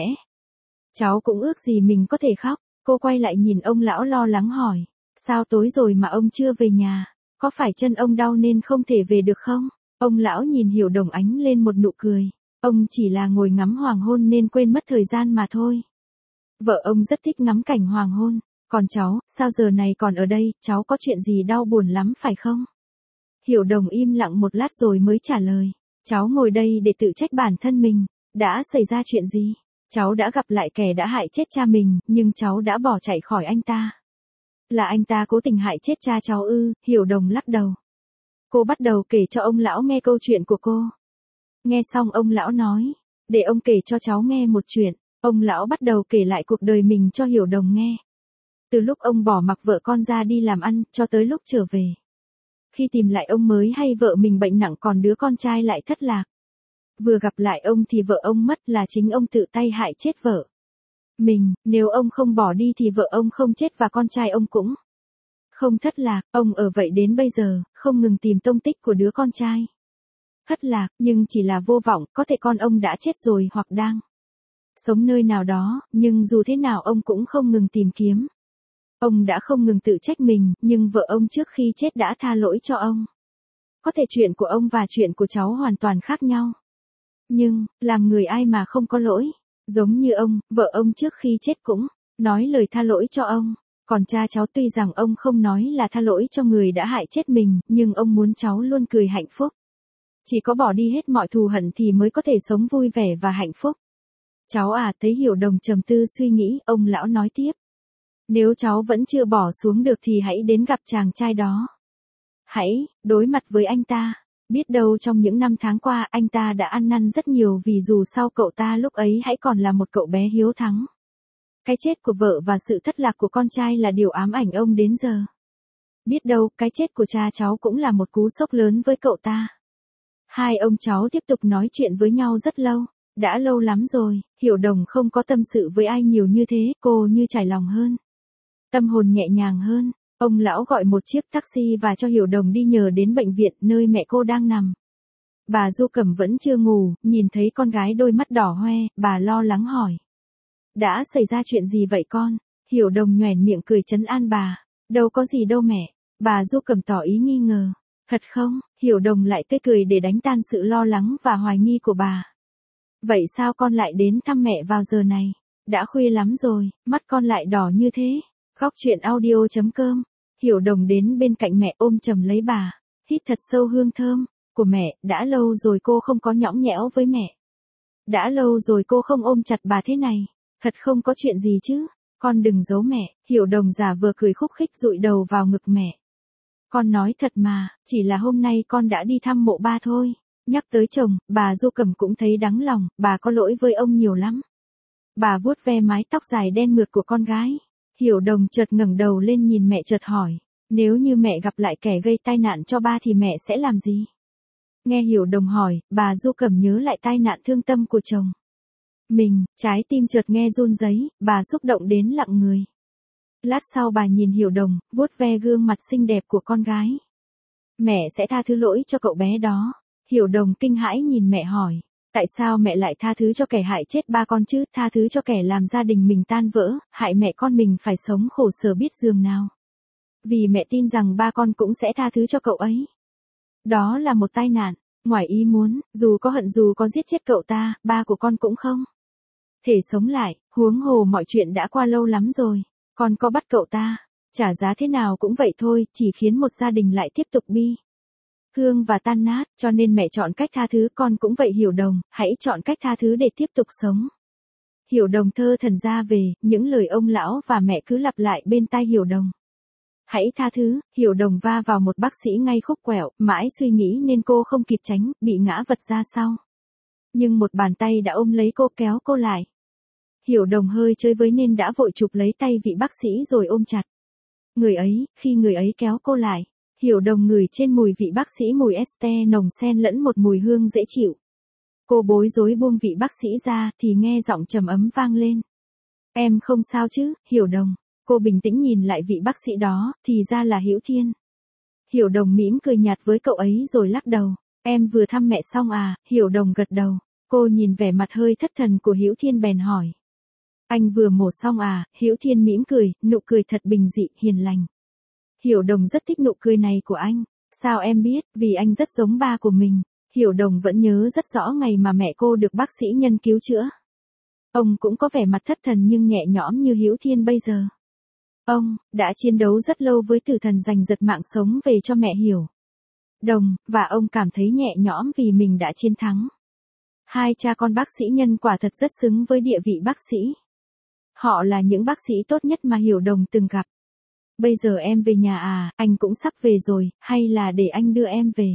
Cháu cũng ước gì mình có thể khóc. Cô quay lại nhìn ông lão lo lắng hỏi. Sao tối rồi mà ông chưa về nhà? Có phải chân ông đau nên không thể về được không? Ông lão nhìn Hiểu Đồng ánh lên một nụ cười. Ông chỉ là ngồi ngắm hoàng hôn nên quên mất thời gian mà thôi. Vợ ông rất thích ngắm cảnh hoàng hôn. Còn cháu, sao giờ này còn ở đây, cháu có chuyện gì đau buồn lắm phải không? Hiểu Đồng im lặng một lát rồi mới trả lời. Cháu ngồi đây để tự trách bản thân mình. Đã xảy ra chuyện gì? Cháu đã gặp lại kẻ đã hại chết cha mình, nhưng cháu đã bỏ chạy khỏi anh ta. Là anh ta cố tình hại chết cha cháu ư? Hiểu Đồng lắc đầu. Cô bắt đầu kể cho ông lão nghe câu chuyện của cô. Nghe xong ông lão nói. Để ông kể cho cháu nghe một chuyện. Ông lão bắt đầu kể lại cuộc đời mình cho Hiểu Đồng nghe. Từ lúc ông bỏ mặc vợ con ra đi làm ăn, cho tới lúc trở về. Khi tìm lại ông mới hay vợ mình bệnh nặng còn đứa con trai lại thất lạc. Vừa gặp lại ông thì vợ ông mất là chính ông tự tay hại chết vợ mình, nếu ông không bỏ đi thì vợ ông không chết và con trai ông cũng không thất lạc. Ông ở vậy đến bây giờ, không ngừng tìm tông tích của đứa con trai thất lạc, nhưng chỉ là vô vọng, có thể con ông đã chết rồi hoặc đang sống nơi nào đó, nhưng dù thế nào ông cũng không ngừng tìm kiếm. Ông đã không ngừng tự trách mình, nhưng vợ ông trước khi chết đã tha lỗi cho ông. Có thể chuyện của ông và chuyện của cháu hoàn toàn khác nhau. Nhưng, làm người ai mà không có lỗi. Giống như ông, vợ ông trước khi chết cũng nói lời tha lỗi cho ông. Còn cha cháu tuy rằng ông không nói là tha lỗi cho người đã hại chết mình, nhưng ông muốn cháu luôn cười hạnh phúc. Chỉ có bỏ đi hết mọi thù hận thì mới có thể sống vui vẻ và hạnh phúc. Cháu à, thấy Hiểu Đồng trầm tư suy nghĩ, ông lão nói tiếp. Nếu cháu vẫn chưa bỏ xuống được thì hãy đến gặp chàng trai đó. Hãy đối mặt với anh ta. Biết đâu trong những năm tháng qua anh ta đã ăn năn rất nhiều vì dù sao cậu ta lúc ấy hãy còn là một cậu bé hiếu thắng. Cái chết của vợ và sự thất lạc của con trai là điều ám ảnh ông đến giờ. Biết đâu cái chết của cha cháu cũng là một cú sốc lớn với cậu ta. Hai ông cháu tiếp tục nói chuyện với nhau rất lâu. Đã lâu lắm rồi, Hiểu Đồng không có tâm sự với ai nhiều như thế, cô như trải lòng hơn. Tâm hồn nhẹ nhàng hơn. Ông lão gọi một chiếc taxi và cho Hiểu Đồng đi nhờ đến bệnh viện nơi mẹ cô đang nằm. Bà Du Cẩm vẫn chưa ngủ, nhìn thấy con gái đôi mắt đỏ hoe, bà lo lắng hỏi. Đã xảy ra chuyện gì vậy con? Hiểu Đồng nhoẻn miệng cười trấn an bà. Đâu có gì đâu mẹ. Bà Du Cẩm tỏ ý nghi ngờ. Thật không? Hiểu Đồng lại tươi cười để đánh tan sự lo lắng và hoài nghi của bà. Vậy sao con lại đến thăm mẹ vào giờ này? Đã khuya lắm rồi, mắt con lại đỏ như thế. Khóc chuyện audio.com. Hiểu Đồng đến bên cạnh mẹ ôm chầm lấy bà. Hít thật sâu hương thơm của mẹ, đã lâu rồi cô không có nhõng nhẽo với mẹ. Đã lâu rồi cô không ôm chặt bà thế này. Thật không có chuyện gì chứ. Con đừng giấu mẹ. Hiểu Đồng giả vờ cười khúc khích dụi đầu vào ngực mẹ. Con nói thật mà, chỉ là hôm nay con đã đi thăm mộ ba thôi. Nhắc tới chồng, bà Du Cẩm cũng thấy đắng lòng, bà có lỗi với ông nhiều lắm. Bà vuốt ve mái tóc dài đen mượt của con gái. Hiểu Đồng chợt ngẩng đầu lên nhìn mẹ chợt hỏi. Nếu như mẹ gặp lại kẻ gây tai nạn cho ba thì mẹ sẽ làm gì? Nghe Hiểu Đồng hỏi, bà Du Cẩm nhớ lại tai nạn thương tâm của chồng mình, trái tim chợt nghe run rẩy, bà xúc động đến lặng người. Lát sau bà nhìn Hiểu Đồng, vuốt ve gương mặt xinh đẹp của con gái. Mẹ sẽ tha thứ lỗi cho cậu bé đó. Hiểu Đồng kinh hãi nhìn mẹ hỏi. Tại sao mẹ lại tha thứ cho kẻ hại chết ba con chứ? Tha thứ cho kẻ làm gia đình mình tan vỡ, hại mẹ con mình phải sống khổ sở biết giường nào. Vì mẹ tin rằng ba con cũng sẽ tha thứ cho cậu ấy. Đó là một tai nạn, ngoài ý muốn, dù có hận dù có giết chết cậu ta, ba của con cũng không thể sống lại, huống hồ mọi chuyện đã qua lâu lắm rồi. Con có bắt cậu ta, trả giá thế nào cũng vậy thôi, chỉ khiến một gia đình lại tiếp tục bi thương và tan nát, cho nên mẹ chọn cách tha thứ, con cũng vậy Hiểu Đồng, hãy chọn cách tha thứ để tiếp tục sống. Hiểu Đồng thơ thần ra về, những lời ông lão và mẹ cứ lặp lại bên tai Hiểu Đồng. Hãy tha thứ. Hiểu Đồng va vào một bác sĩ ngay khúc quẹo, mãi suy nghĩ nên cô không kịp tránh, bị ngã vật ra sau. Nhưng một bàn tay đã ôm lấy cô kéo cô lại. Hiểu Đồng hơi chơi với nên đã vội chụp lấy tay vị bác sĩ rồi ôm chặt. Khi người ấy kéo cô lại, Hiểu Đồng ngửi trên mùi vị bác sĩ mùi este nồng xen lẫn một mùi hương dễ chịu. Cô bối rối buông vị bác sĩ ra thì nghe giọng trầm ấm vang lên. Em không sao chứ, Hiểu Đồng. Cô bình tĩnh nhìn lại vị bác sĩ đó, thì ra là Hữu Thiên. Hiểu Đồng mỉm cười nhạt với cậu ấy rồi lắc đầu. Em vừa thăm mẹ xong à? Hiểu Đồng gật đầu. Cô nhìn vẻ mặt hơi thất thần của Hữu Thiên bèn hỏi. Anh vừa mổ xong à? Hữu Thiên mỉm cười, nụ cười thật bình dị, hiền lành. Hiểu Đồng rất thích nụ cười này của anh. Sao em biết? Vì anh rất giống ba của mình. Hiểu Đồng vẫn nhớ rất rõ ngày mà mẹ cô được bác sĩ nhân cứu chữa. Ông cũng có vẻ mặt thất thần nhưng nhẹ nhõm như Hữu Thiên bây giờ. Ông đã chiến đấu rất lâu với tử thần giành giật mạng sống về cho mẹ Hiểu Đồng, và ông cảm thấy nhẹ nhõm vì mình đã chiến thắng. Hai cha con bác sĩ nhân quả thật rất xứng với địa vị bác sĩ. Họ là những bác sĩ tốt nhất mà Hiểu Đồng từng gặp. Bây giờ em về nhà à? Anh cũng sắp về rồi, hay là để anh đưa em về?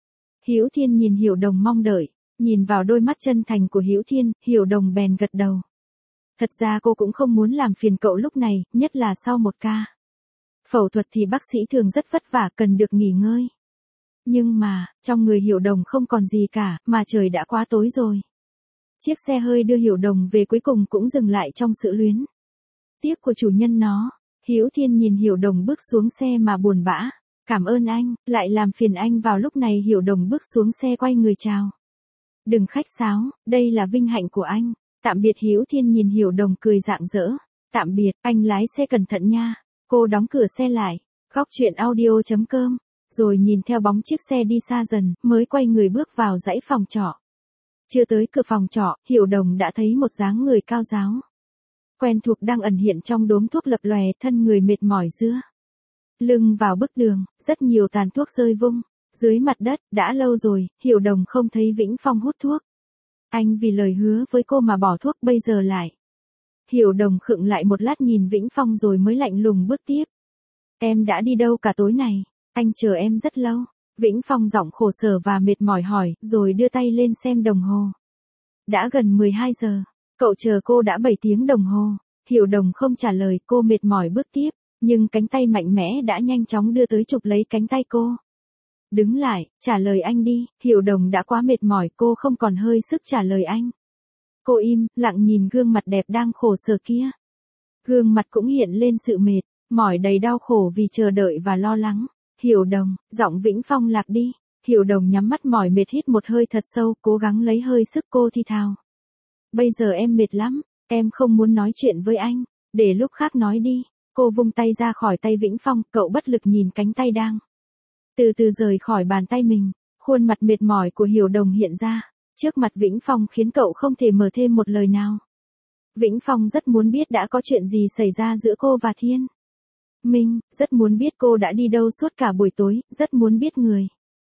Hữu Thiên nhìn Hiểu Đồng mong đợi, nhìn vào đôi mắt chân thành của Hữu Thiên, Hiểu Đồng bèn gật đầu. Thật ra cô cũng không muốn làm phiền cậu lúc này, nhất là sau một ca phẫu thuật thì bác sĩ thường rất vất vả, cần được nghỉ ngơi. Nhưng mà, trong người Hiểu Đồng không còn gì cả, mà trời đã quá tối rồi. Chiếc xe hơi đưa Hiểu Đồng về cuối cùng cũng dừng lại trong sự luyến tiếc của chủ nhân nó. Hữu Thiên nhìn Hiểu Đồng bước xuống xe mà buồn bã. Cảm ơn anh, lại làm phiền anh vào lúc này. Hiểu Đồng bước xuống xe quay người chào. Đừng khách sáo, đây là vinh hạnh của anh. Tạm biệt. Hữu Thiên nhìn Hiểu Đồng cười rạng rỡ. Tạm biệt, anh lái xe cẩn thận nha. Cô đóng cửa xe lại. Góc truyện audio.com. Rồi nhìn theo bóng chiếc xe đi xa dần, mới quay người bước vào dãy phòng trọ. Chưa tới cửa phòng trọ, Hiểu Đồng đã thấy một dáng người cao ráo quen thuộc đang ẩn hiện trong đốm thuốc lập lòe, thân người mệt mỏi dưa lưng vào bức tường, rất nhiều tàn thuốc rơi vung dưới mặt đất. Đã lâu rồi, Hiểu Đồng không thấy Vĩnh Phong hút thuốc. Anh vì lời hứa với cô mà bỏ thuốc, bây giờ lại. Hiểu Đồng khựng lại một lát nhìn Vĩnh Phong rồi mới lạnh lùng bước tiếp. Em đã đi đâu cả tối này? Anh chờ em rất lâu. Vĩnh Phong giọng khổ sở và mệt mỏi hỏi, rồi đưa tay lên xem đồng hồ. Đã gần 12 giờ. Cậu chờ cô đã 7 tiếng đồng hồ. Hiểu Đồng không trả lời, cô mệt mỏi bước tiếp, nhưng cánh tay mạnh mẽ đã nhanh chóng đưa tới chụp lấy cánh tay cô. Đứng lại, trả lời anh đi. Hiểu Đồng đã quá mệt mỏi, cô không còn hơi sức trả lời anh. Cô im lặng nhìn gương mặt đẹp đang khổ sở kia. Gương mặt cũng hiện lên sự mệt mỏi đầy đau khổ vì chờ đợi và lo lắng. Hiểu Đồng, giọng Vĩnh Phong lạc đi. Hiểu Đồng nhắm mắt mỏi mệt hít một hơi thật sâu, cố gắng lấy hơi sức. Cô thì thào. Bây giờ em mệt lắm, em không muốn nói chuyện với anh, để lúc khác nói đi. Cô vung tay ra khỏi tay Vĩnh Phong, cậu bất lực nhìn cánh tay đang từ từ rời khỏi bàn tay mình. Khuôn mặt mệt mỏi của Hiểu Đồng hiện ra trước mặt Vĩnh Phong khiến cậu không thể mở thêm một lời nào. Vĩnh Phong rất muốn biết đã có chuyện gì xảy ra giữa cô và Thiên Minh, rất muốn biết cô đã đi đâu suốt cả buổi tối, rất muốn biết người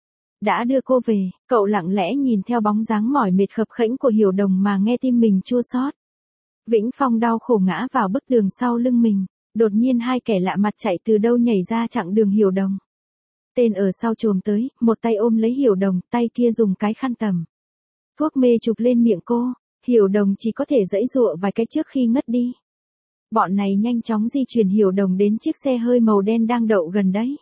đã đưa cô về. Cậu lặng lẽ nhìn theo bóng dáng mỏi mệt khập khễnh của Hiểu Đồng mà nghe tim mình chua xót. Vĩnh Phong đau khổ ngã vào bức tường sau lưng mình. Đột nhiên hai kẻ lạ mặt chạy từ đâu nhảy ra chặn đường Hiểu Đồng. Tên ở sau chồm tới, một tay ôm lấy Hiểu Đồng, tay kia dùng cái khăn tầm thuốc mê chụp lên miệng cô. Hiểu Đồng chỉ có thể giãy giụa vài cái trước khi ngất đi. Bọn này nhanh chóng di chuyển Hiểu Đồng đến chiếc xe hơi màu đen đang đậu gần đấy.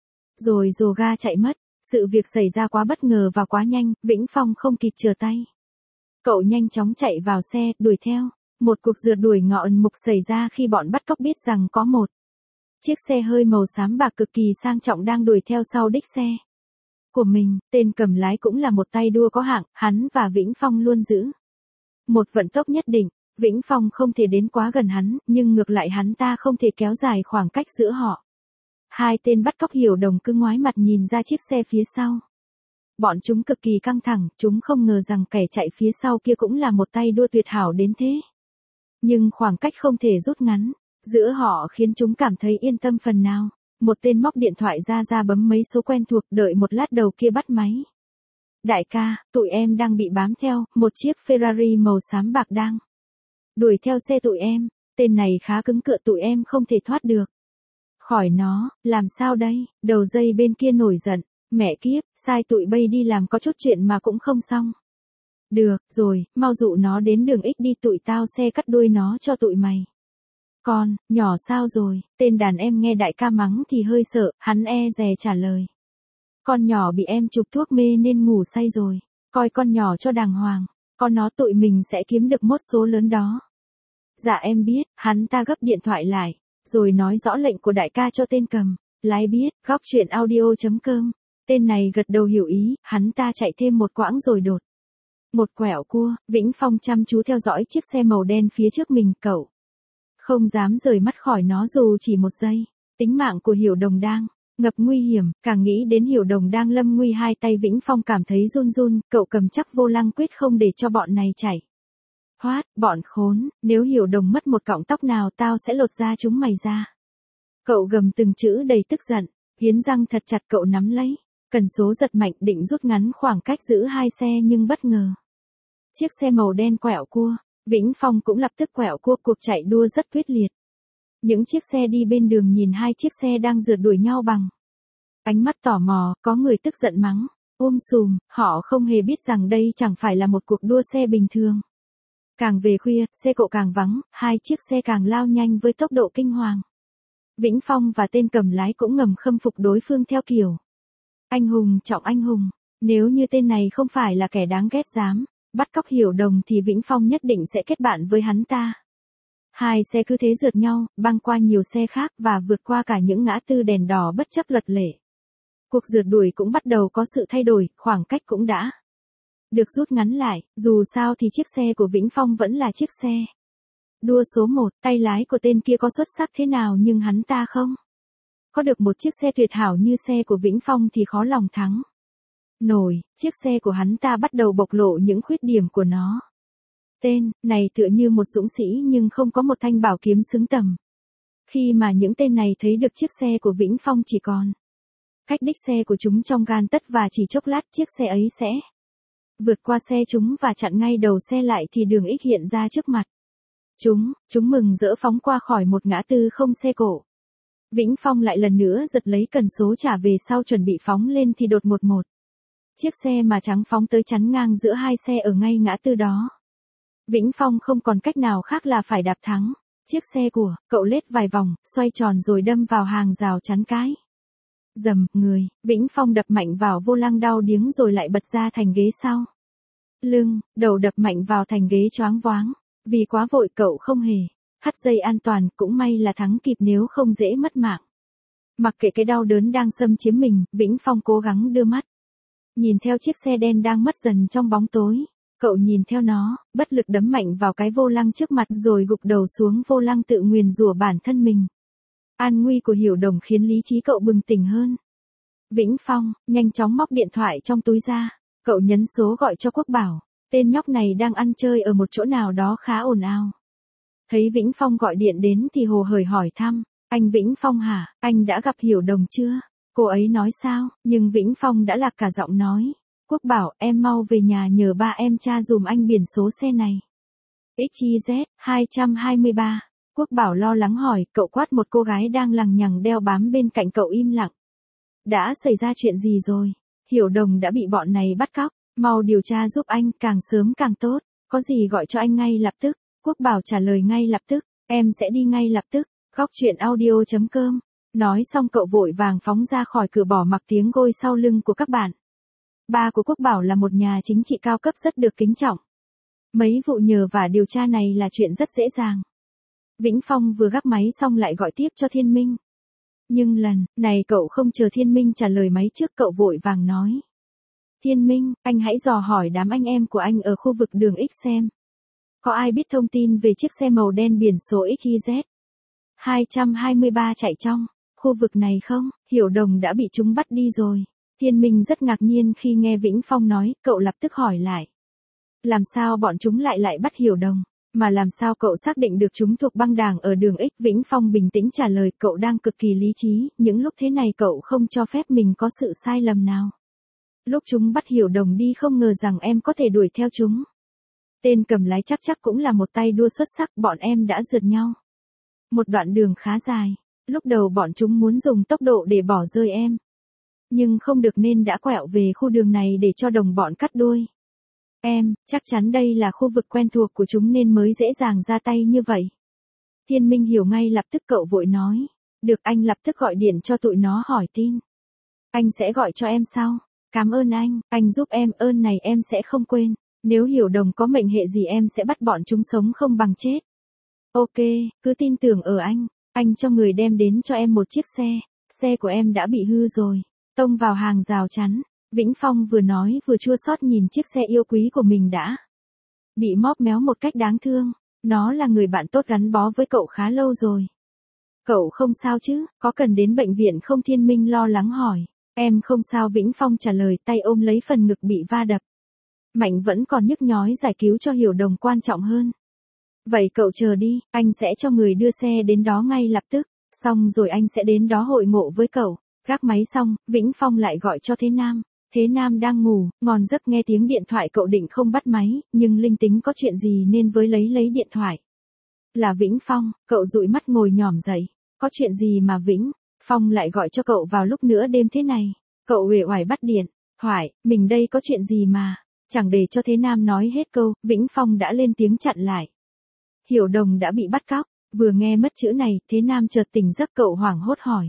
Rồi dồ ga chạy mất. Sự việc xảy ra quá bất ngờ và quá nhanh, Vĩnh Phong không kịp trở tay. Cậu nhanh chóng chạy vào xe, đuổi theo. Một cuộc rượt đuổi ngọ ẩn mục xảy ra khi bọn bắt cóc biết rằng có một chiếc xe hơi màu xám bạc cực kỳ sang trọng đang đuổi theo sau đích xe của mình. Tên cầm lái cũng là một tay đua có hạng, hắn và Vĩnh Phong luôn giữ một vận tốc nhất định. Vĩnh Phong không thể đến quá gần hắn, nhưng ngược lại hắn ta không thể kéo dài khoảng cách giữa họ. Hai tên bắt cóc Hiểu Đồng cứ ngoái mặt nhìn ra chiếc xe phía sau. Bọn chúng cực kỳ căng thẳng, chúng không ngờ rằng kẻ chạy phía sau kia cũng là một tay đua tuyệt hảo đến thế. Nhưng khoảng cách không thể rút ngắn giữa họ khiến chúng cảm thấy yên tâm phần nào. Một tên móc điện thoại ra bấm mấy số quen thuộc, đợi một lát đầu kia bắt máy. Đại ca, tụi em đang bị bám theo, một chiếc Ferrari màu xám bạc đang đuổi theo xe tụi em. Tên này khá cứng cựa, tụi em không thể thoát được khỏi nó. Làm sao đây? Đầu dây bên kia nổi giận. Mẹ kiếp, sai tụi bay đi làm có chút chuyện mà cũng không xong. Được, rồi, mau dụ nó đến đường X đi, tụi tao xe cắt đuôi nó cho tụi mày. Con, nhỏ sao rồi? Tên đàn em nghe đại ca mắng thì hơi sợ, hắn e dè trả lời. Con nhỏ bị em chụp thuốc mê nên ngủ say rồi. Coi con nhỏ cho đàng hoàng. Con nó tụi mình sẽ kiếm được mốt số lớn đó. Dạ em biết. Hắn ta gấp điện thoại lại, rồi nói rõ lệnh của đại ca cho tên cầm lái biết. Góc truyện audio.com Tên này gật đầu hiểu ý, hắn ta chạy thêm một quãng rồi đột một quẹo cua, Vĩnh Phong chăm chú theo dõi chiếc xe màu đen phía trước mình, cậu không dám rời mắt khỏi nó dù chỉ một giây. Tính mạng của Hiểu Đồng đang ngập nguy hiểm, càng nghĩ đến Hiểu Đồng đang lâm nguy, hai tay Vĩnh Phong cảm thấy run run, cậu cầm chắc vô lăng quyết không để cho bọn này chạy thoát. Bọn khốn, nếu Hiểu Đồng mất một cọng tóc nào tao sẽ lột da chúng mày ra. Cậu gầm từng chữ đầy tức giận, nghiến răng thật chặt, cậu nắm lấy cần số giật mạnh định rút ngắn khoảng cách giữ hai xe, nhưng bất ngờ chiếc xe màu đen quẹo cua, Vĩnh Phong cũng lập tức quẹo cua, cuộc chạy đua rất quyết liệt. Những chiếc xe đi bên đường nhìn hai chiếc xe đang rượt đuổi nhau bằng ánh mắt tò mò, có người tức giận mắng, sùm, họ không hề biết rằng đây chẳng phải là một cuộc đua xe bình thường. Càng về khuya, xe cộ càng vắng, hai chiếc xe càng lao nhanh với tốc độ kinh hoàng. Vĩnh Phong và tên cầm lái cũng ngầm khâm phục đối phương theo kiểu anh hùng trọng anh hùng. Nếu như tên này không phải là kẻ đáng ghét dám bắt cóc Hiểu Đồng thì Vĩnh Phong nhất định sẽ kết bạn với hắn ta. Hai xe cứ thế rượt nhau, băng qua nhiều xe khác và vượt qua cả những ngã tư đèn đỏ bất chấp luật lệ. Cuộc rượt đuổi cũng bắt đầu có sự thay đổi, khoảng cách cũng đã được rút ngắn lại, dù sao thì chiếc xe của Vĩnh Phong vẫn là chiếc xe đua số 1, tay lái của tên kia có xuất sắc thế nào nhưng hắn ta không có được một chiếc xe tuyệt hảo như xe của Vĩnh Phong thì khó lòng thắng nổi. Chiếc xe của hắn ta bắt đầu bộc lộ những khuyết điểm của nó. Tên này tựa như một dũng sĩ nhưng không có một thanh bảo kiếm xứng tầm. Khi mà những tên này thấy được chiếc xe của Vĩnh Phong chỉ còn cách đích xe của chúng trong gan tấc và chỉ chốc lát chiếc xe ấy sẽ vượt qua xe chúng và chặn ngay đầu xe lại thì đường X hiện ra trước mặt. Chúng mừng rỡ phóng qua khỏi một ngã tư không xe cộ. Vĩnh Phong lại lần nữa giật lấy cần số trả về sau chuẩn bị phóng lên thì đột ngột một chiếc xe mà trắng phóng tới chắn ngang giữa hai xe ở ngay ngã tư đó. Vĩnh Phong không còn cách nào khác là phải đạp thắng chiếc xe của cậu lết vài vòng, xoay tròn rồi đâm vào hàng rào chắn cái. Dầm, Vĩnh Phong đập mạnh vào vô lăng đau điếng rồi lại bật ra thành ghế sau lưng, đầu đập mạnh vào thành ghế choáng váng. Vì quá vội cậu không hề thắt dây an toàn, cũng may là thắng kịp nếu không dễ mất mạng. Mặc kệ cái đau đớn đang xâm chiếm mình, Vĩnh Phong cố gắng đưa mắt nhìn theo chiếc xe đen đang mất dần trong bóng tối. Cậu nhìn theo nó, bất lực đấm mạnh vào cái vô lăng trước mặt rồi gục đầu xuống vô lăng tự nguyền rủa bản thân mình. An nguy của Hiểu Đồng khiến lý trí cậu bừng tỉnh hơn. Vĩnh Phong nhanh chóng móc điện thoại trong túi ra, cậu nhấn số gọi cho Quốc Bảo. Tên nhóc này đang ăn chơi ở một chỗ nào đó khá ồn ào. Thấy Vĩnh Phong gọi điện đến thì hồ hởi hỏi thăm, anh Vĩnh Phong hả, anh đã gặp Hiểu Đồng chưa? Cô ấy nói sao? Nhưng Vĩnh Phong đã lạc cả giọng nói. Quốc Bảo, em mau về nhà nhờ ba em tra dùm anh biển số xe này. XYZ 223. Quốc Bảo lo lắng hỏi, cậu quát một cô gái đang lằng nhằng đeo bám bên cạnh cậu im lặng. Đã xảy ra chuyện gì rồi? Hiểu Đồng đã bị bọn này bắt cóc. Mau điều tra giúp anh, càng sớm càng tốt. Có gì gọi cho anh ngay lập tức. Quốc Bảo trả lời ngay lập tức. Em sẽ đi ngay lập tức. Góc truyện audio.com. Nói xong cậu vội vàng phóng ra khỏi cửa, bỏ mặc tiếng gôi sau lưng của các bạn. Ba của Quốc Bảo là một nhà chính trị cao cấp rất được kính trọng. Mấy vụ nhờ vả điều tra này là chuyện rất dễ dàng. Vĩnh Phong vừa gác máy xong lại gọi tiếp cho Thiên Minh. Nhưng lần này cậu không chờ Thiên Minh trả lời máy trước, cậu vội vàng nói. Thiên Minh, anh hãy dò hỏi đám anh em của anh ở khu vực đường X xem. Có ai biết thông tin về chiếc xe màu đen biển số XYZ 223 chạy trong khu vực này không? Hiểu Đồng đã bị chúng bắt đi rồi. Thiên Minh rất ngạc nhiên khi nghe Vĩnh Phong nói, cậu lập tức hỏi lại. Làm sao bọn chúng lại bắt Hiểu Đồng? Mà làm sao cậu xác định được chúng thuộc băng đảng ở đường X? Vĩnh Phong bình tĩnh trả lời, cậu đang cực kỳ lý trí, những lúc thế này cậu không cho phép mình có sự sai lầm nào. Lúc chúng bắt Hiểu Đồng đi không ngờ rằng em có thể đuổi theo chúng. Tên cầm lái chắc cũng là một tay đua xuất sắc, bọn em đã rượt nhau một đoạn đường khá dài. Lúc đầu bọn chúng muốn dùng tốc độ để bỏ rơi em. Nhưng không được nên đã quẹo về khu đường này để cho đồng bọn cắt đuôi em, chắc chắn đây là khu vực quen thuộc của chúng nên mới dễ dàng ra tay như vậy. Thiên Minh hiểu ngay lập tức, cậu vội nói. Được, anh lập tức gọi điện cho tụi nó hỏi tin. Anh sẽ gọi cho em sau. Cảm ơn anh giúp em, ơn này em sẽ không quên. Nếu Hiểu Đồng có mệnh hệ gì em sẽ bắt bọn chúng sống không bằng chết. Ok, cứ tin tưởng ở anh cho người đem đến cho em một chiếc xe. Xe của em đã bị hư rồi. tông vào hàng rào chắn. Vĩnh Phong vừa nói vừa chua xót nhìn chiếc xe yêu quý của mình đã bị móp méo một cách đáng thương. Nó là người bạn tốt gắn bó với cậu khá lâu rồi. Cậu không sao chứ, có cần đến bệnh viện không? Thiên Minh lo lắng hỏi. Em không sao, Vĩnh Phong trả lời, tay ôm lấy phần ngực bị va đập. Mạnh vẫn còn nhức nhói, giải cứu cho Hiểu Đồng quan trọng hơn. Vậy cậu chờ đi, anh sẽ cho người đưa xe đến đó ngay lập tức, xong rồi anh sẽ đến đó hội ngộ với cậu. Gác máy xong, Vĩnh Phong lại gọi cho Thế Nam. Thế Nam đang ngủ, ngon giấc nghe tiếng điện thoại cậu định không bắt máy, nhưng linh tính có chuyện gì nên với lấy điện thoại. Là Vĩnh Phong, cậu dụi mắt ngồi nhỏm dậy. Có chuyện gì mà Vĩnh Phong lại gọi cho cậu vào lúc nửa đêm thế này? Cậu uể oải bắt điện thoại, mình đây có chuyện gì mà. Chẳng để cho Thế Nam nói hết câu, Vĩnh Phong đã lên tiếng chặn lại. Hiểu Đồng đã bị bắt cóc. Vừa nghe mất chữ này, Thế Nam chợt tỉnh giấc, cậu hoảng hốt hỏi.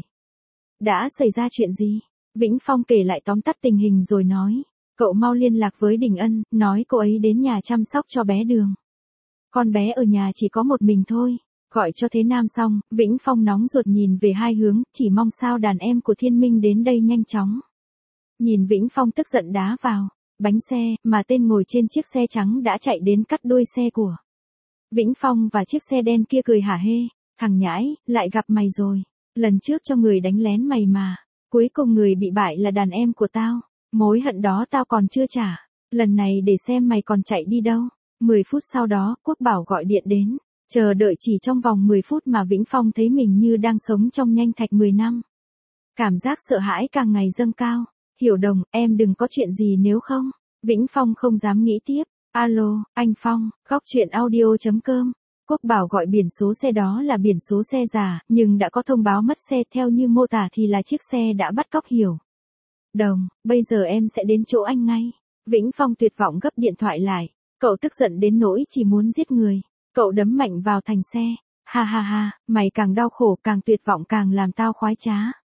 Đã xảy ra chuyện gì? Vĩnh Phong kể lại tóm tắt tình hình rồi nói. Cậu mau liên lạc với Đình Ân, nói cô ấy đến nhà chăm sóc cho bé Đường. Con bé ở nhà chỉ có một mình thôi. Gọi cho Thế Nam xong, Vĩnh Phong nóng ruột nhìn về hai hướng, chỉ mong sao đàn em của Thiên Minh đến đây nhanh chóng. Nhìn Vĩnh Phong tức giận đá vào bánh xe, mà tên ngồi trên chiếc xe trắng đã chạy đến cắt đuôi xe của Vĩnh Phong và chiếc xe đen kia cười hả hê. Thằng nhãi, lại gặp mày rồi. Lần trước cho người đánh lén mày mà. Cuối cùng người bị bại là đàn em của tao. Mối hận đó tao còn chưa trả. Lần này để xem mày còn chạy đi đâu. 10 phút sau đó, Quốc Bảo gọi điện đến. Chờ đợi chỉ trong vòng 10 phút mà Vĩnh Phong thấy mình như đang sống trong nhanh thạch 10 năm. Cảm giác sợ hãi càng ngày dâng cao. Hiểu Đồng, em đừng có chuyện gì nếu không. Vĩnh Phong không dám nghĩ tiếp. Alo, anh Phong, góc chuyện audio.com. Quốc Bảo gọi biển số xe đó là biển số xe giả, nhưng đã có thông báo mất xe, theo như mô tả thì là chiếc xe đã bắt cóc Hiểu Đồng. Bây giờ em sẽ đến chỗ anh ngay. Vĩnh Phong tuyệt vọng gấp điện thoại lại. Cậu tức giận đến nỗi chỉ muốn giết người. Cậu đấm mạnh vào thành xe. Ha ha ha, mày càng đau khổ càng tuyệt vọng càng làm tao khoái trá.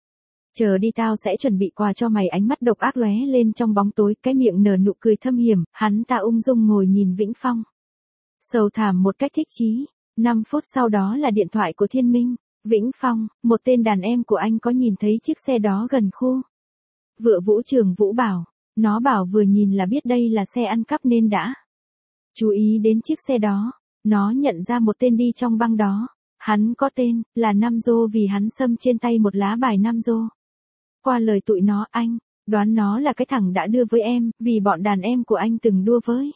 Chờ đi, tao sẽ chuẩn bị quà cho mày. Ánh mắt độc ác lóe lên trong bóng tối, cái miệng nở nụ cười thâm hiểm, hắn ta ung dung ngồi nhìn Vĩnh Phong. Sầu thảm một cách thích chí. 5 phút sau đó là điện thoại của Thiên Minh. Vĩnh Phong, một tên đàn em của anh có nhìn thấy chiếc xe đó gần khu Vựa Vũ Trường Vũ Bảo. Nó bảo vừa nhìn là biết đây là xe ăn cắp nên đã chú ý đến chiếc xe đó. Nó nhận ra một tên đi trong băng đó. Hắn có tên là Nam Dô vì hắn xâm trên tay một lá bài Nam Dô. Qua lời tụi nó, anh đoán nó là cái thằng đã đưa với em, vì bọn đàn em của anh từng đua với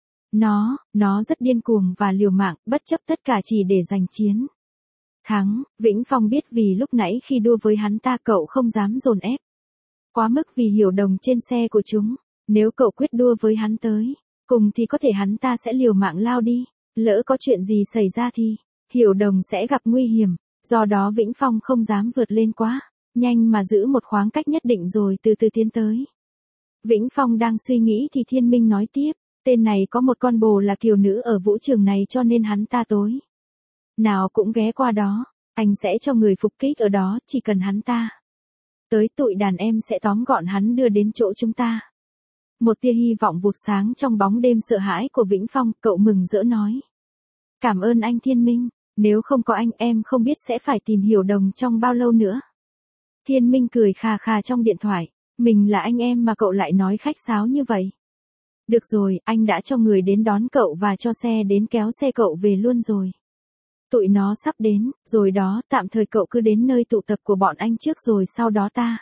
nó rất điên cuồng và liều mạng, bất chấp tất cả chỉ để giành chiến thắng. Vĩnh Phong biết vì lúc nãy khi đua với hắn ta cậu không dám dồn ép quá mức vì Hiểu Đồng trên xe của chúng. Nếu cậu quyết đua với hắn tới cùng thì có thể hắn ta sẽ liều mạng lao đi. Lỡ có chuyện gì xảy ra thì Hiểu Đồng sẽ gặp nguy hiểm. Do đó Vĩnh Phong không dám vượt lên quá nhanh mà giữ một khoảng cách nhất định rồi từ từ tiến tới. Vĩnh Phong đang suy nghĩ thì Thiên Minh nói tiếp. Tên này có một con bồ là kiều nữ ở vũ trường này cho nên hắn ta tối nào cũng ghé qua đó. Anh sẽ cho người phục kích ở đó, chỉ cần hắn ta tới tụi đàn em sẽ tóm gọn hắn đưa đến chỗ chúng ta. Một tia hy vọng vụt sáng trong bóng đêm sợ hãi của Vĩnh Phong, cậu mừng rỡ nói. Cảm ơn anh Thiên Minh, nếu không có anh em không biết sẽ phải tìm Hiểu Đồng trong bao lâu nữa. Thiên Minh cười khà khà trong điện thoại. Mình là anh em mà cậu lại nói khách sáo như vậy. Được rồi, anh đã cho người đến đón cậu và cho xe đến kéo xe cậu về luôn rồi. Tụi nó sắp đến, rồi đó, tạm thời cậu cứ đến nơi tụ tập của bọn anh trước rồi sau đó ta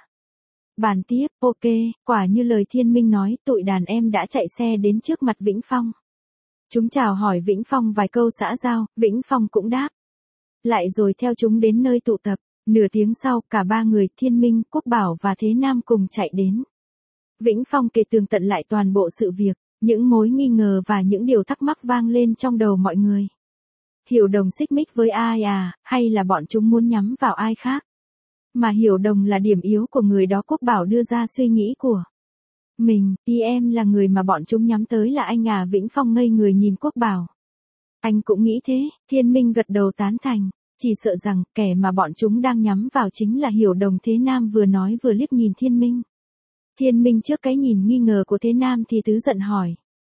bàn tiếp. Ok, quả như lời Thiên Minh nói, tụi đàn em đã chạy xe đến trước mặt Vĩnh Phong. Chúng chào hỏi Vĩnh Phong vài câu xã giao, Vĩnh Phong cũng đáp lại rồi theo chúng đến nơi tụ tập. Nửa tiếng sau, cả ba người, Thiên Minh, Quốc Bảo và Thế Nam cùng chạy đến. Vĩnh Phong kể tường tận lại toàn bộ sự việc, những mối nghi ngờ và những điều thắc mắc vang lên trong đầu mọi người. Hiểu Đồng xích mích với ai à, hay là bọn chúng muốn nhắm vào ai khác? Mà Hiểu Đồng là điểm yếu của người đó. Quốc Bảo đưa ra suy nghĩ của mình, ý em là người mà bọn chúng nhắm tới là anh à? Vĩnh Phong ngây người nhìn Quốc Bảo. Anh cũng nghĩ thế. Thiên Minh gật đầu tán thành. Chỉ sợ rằng kẻ mà bọn chúng đang nhắm vào chính là Hiểu Đồng. Thế Nam vừa nói vừa liếc nhìn Thiên Minh. Thiên Minh trước cái nhìn nghi ngờ của Thế Nam thì tức giận hỏi.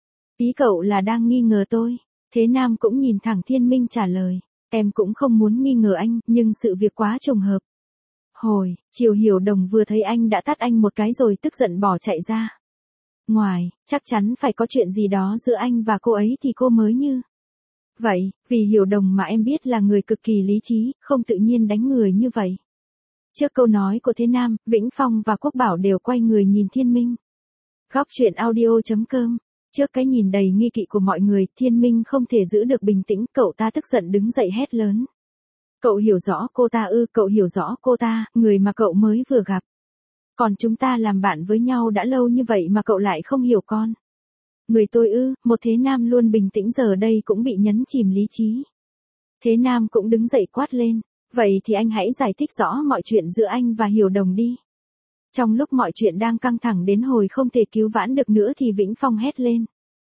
Ý cậu là đang nghi ngờ tôi? Thế Nam cũng nhìn thẳng Thiên Minh trả lời. Em cũng không muốn nghi ngờ anh, nhưng sự việc quá trùng hợp. Hồi, chiều Hiểu Đồng vừa thấy anh đã tát anh một cái rồi tức giận bỏ chạy ra. Ngoài, chắc chắn phải có chuyện gì đó giữa anh và cô ấy thì cô mới như. Vậy, vì Hiểu Đồng mà em biết là người cực kỳ lý trí, không tự nhiên đánh người như vậy. Trước câu nói của Thế Nam, Vĩnh Phong và Quốc Bảo đều quay người nhìn Thiên Minh. Góc truyện audio.com. Trước cái nhìn đầy nghi kỵ của mọi người, Thiên Minh không thể giữ được bình tĩnh, cậu ta tức giận đứng dậy hét lớn. Cậu hiểu rõ cô ta ư? Cậu hiểu rõ cô ta, người mà cậu mới vừa gặp. Còn chúng ta làm bạn với nhau đã lâu như vậy mà cậu lại không hiểu con. Người tôi ư? Một Thế Nam luôn bình tĩnh giờ đây cũng bị nhấn chìm lý trí. Thế Nam cũng đứng dậy quát lên. Vậy thì anh hãy giải thích rõ mọi chuyện giữa anh và Hiểu Đồng đi. Trong lúc mọi chuyện đang căng thẳng đến hồi không thể cứu vãn được nữa thì Vĩnh Phong hét lên.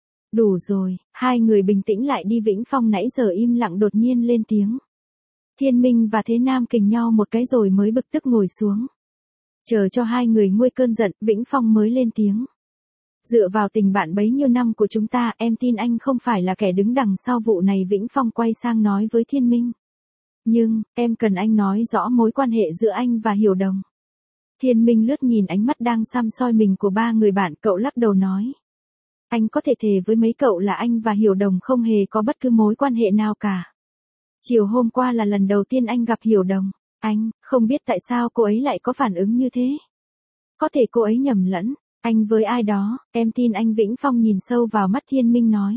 Đủ rồi, hai người bình tĩnh lại đi. Vĩnh Phong nãy giờ im lặng đột nhiên lên tiếng. Thiên Minh và Thế Nam kình nhau một cái rồi mới bực tức ngồi xuống. Chờ cho hai người nguôi cơn giận, Vĩnh Phong mới lên tiếng. Dựa vào tình bạn bấy nhiêu năm của chúng ta, em tin anh không phải là kẻ đứng đằng sau vụ này. Vĩnh Phong quay sang nói với Thiên Minh. Nhưng, em cần anh nói rõ mối quan hệ giữa anh và Hiểu Đồng. Thiên Minh lướt nhìn ánh mắt đang săm soi mình của ba người bạn, cậu lắc đầu nói. Anh có thể thề với mấy cậu là anh và Hiểu Đồng không hề có bất cứ mối quan hệ nào cả. Chiều hôm qua là lần đầu tiên anh gặp Hiểu Đồng. Anh, không biết tại sao cô ấy lại có phản ứng như thế. Có thể cô ấy nhầm lẫn anh với ai đó, em tin anh. Vĩnh Phong nhìn sâu vào mắt Thiên Minh nói.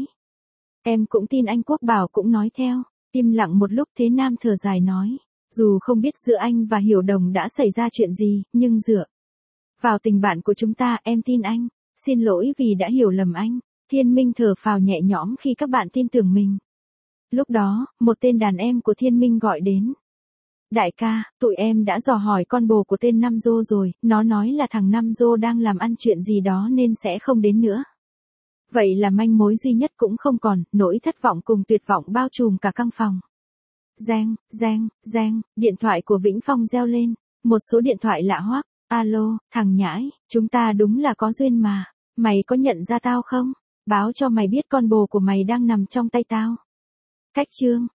Em cũng tin anh. Quốc Bảo cũng nói theo. Im lặng một lúc, Thế Nam thở dài nói. Dù không biết giữa anh và Hiểu Đồng đã xảy ra chuyện gì, nhưng dựa vào tình bạn của chúng ta, em tin anh. Xin lỗi vì đã hiểu lầm anh. Thiên Minh thở phào nhẹ nhõm khi các bạn tin tưởng mình. Lúc đó, một tên đàn em của Thiên Minh gọi đến. Đại ca, tụi em đã dò hỏi con bồ của tên Nam Dô rồi, nó nói là thằng Nam Dô đang làm ăn chuyện gì đó nên sẽ không đến nữa. Vậy là manh mối duy nhất cũng không còn, nỗi thất vọng cùng tuyệt vọng bao trùm cả căn phòng. Reng, reng, reng, điện thoại của Vĩnh Phong reo lên, một số điện thoại lạ hoắc. Alo, thằng nhãi, chúng ta đúng là có duyên mà, mày có nhận ra tao không? Báo cho mày biết con bồ của mày đang nằm trong tay tao. Cách chương.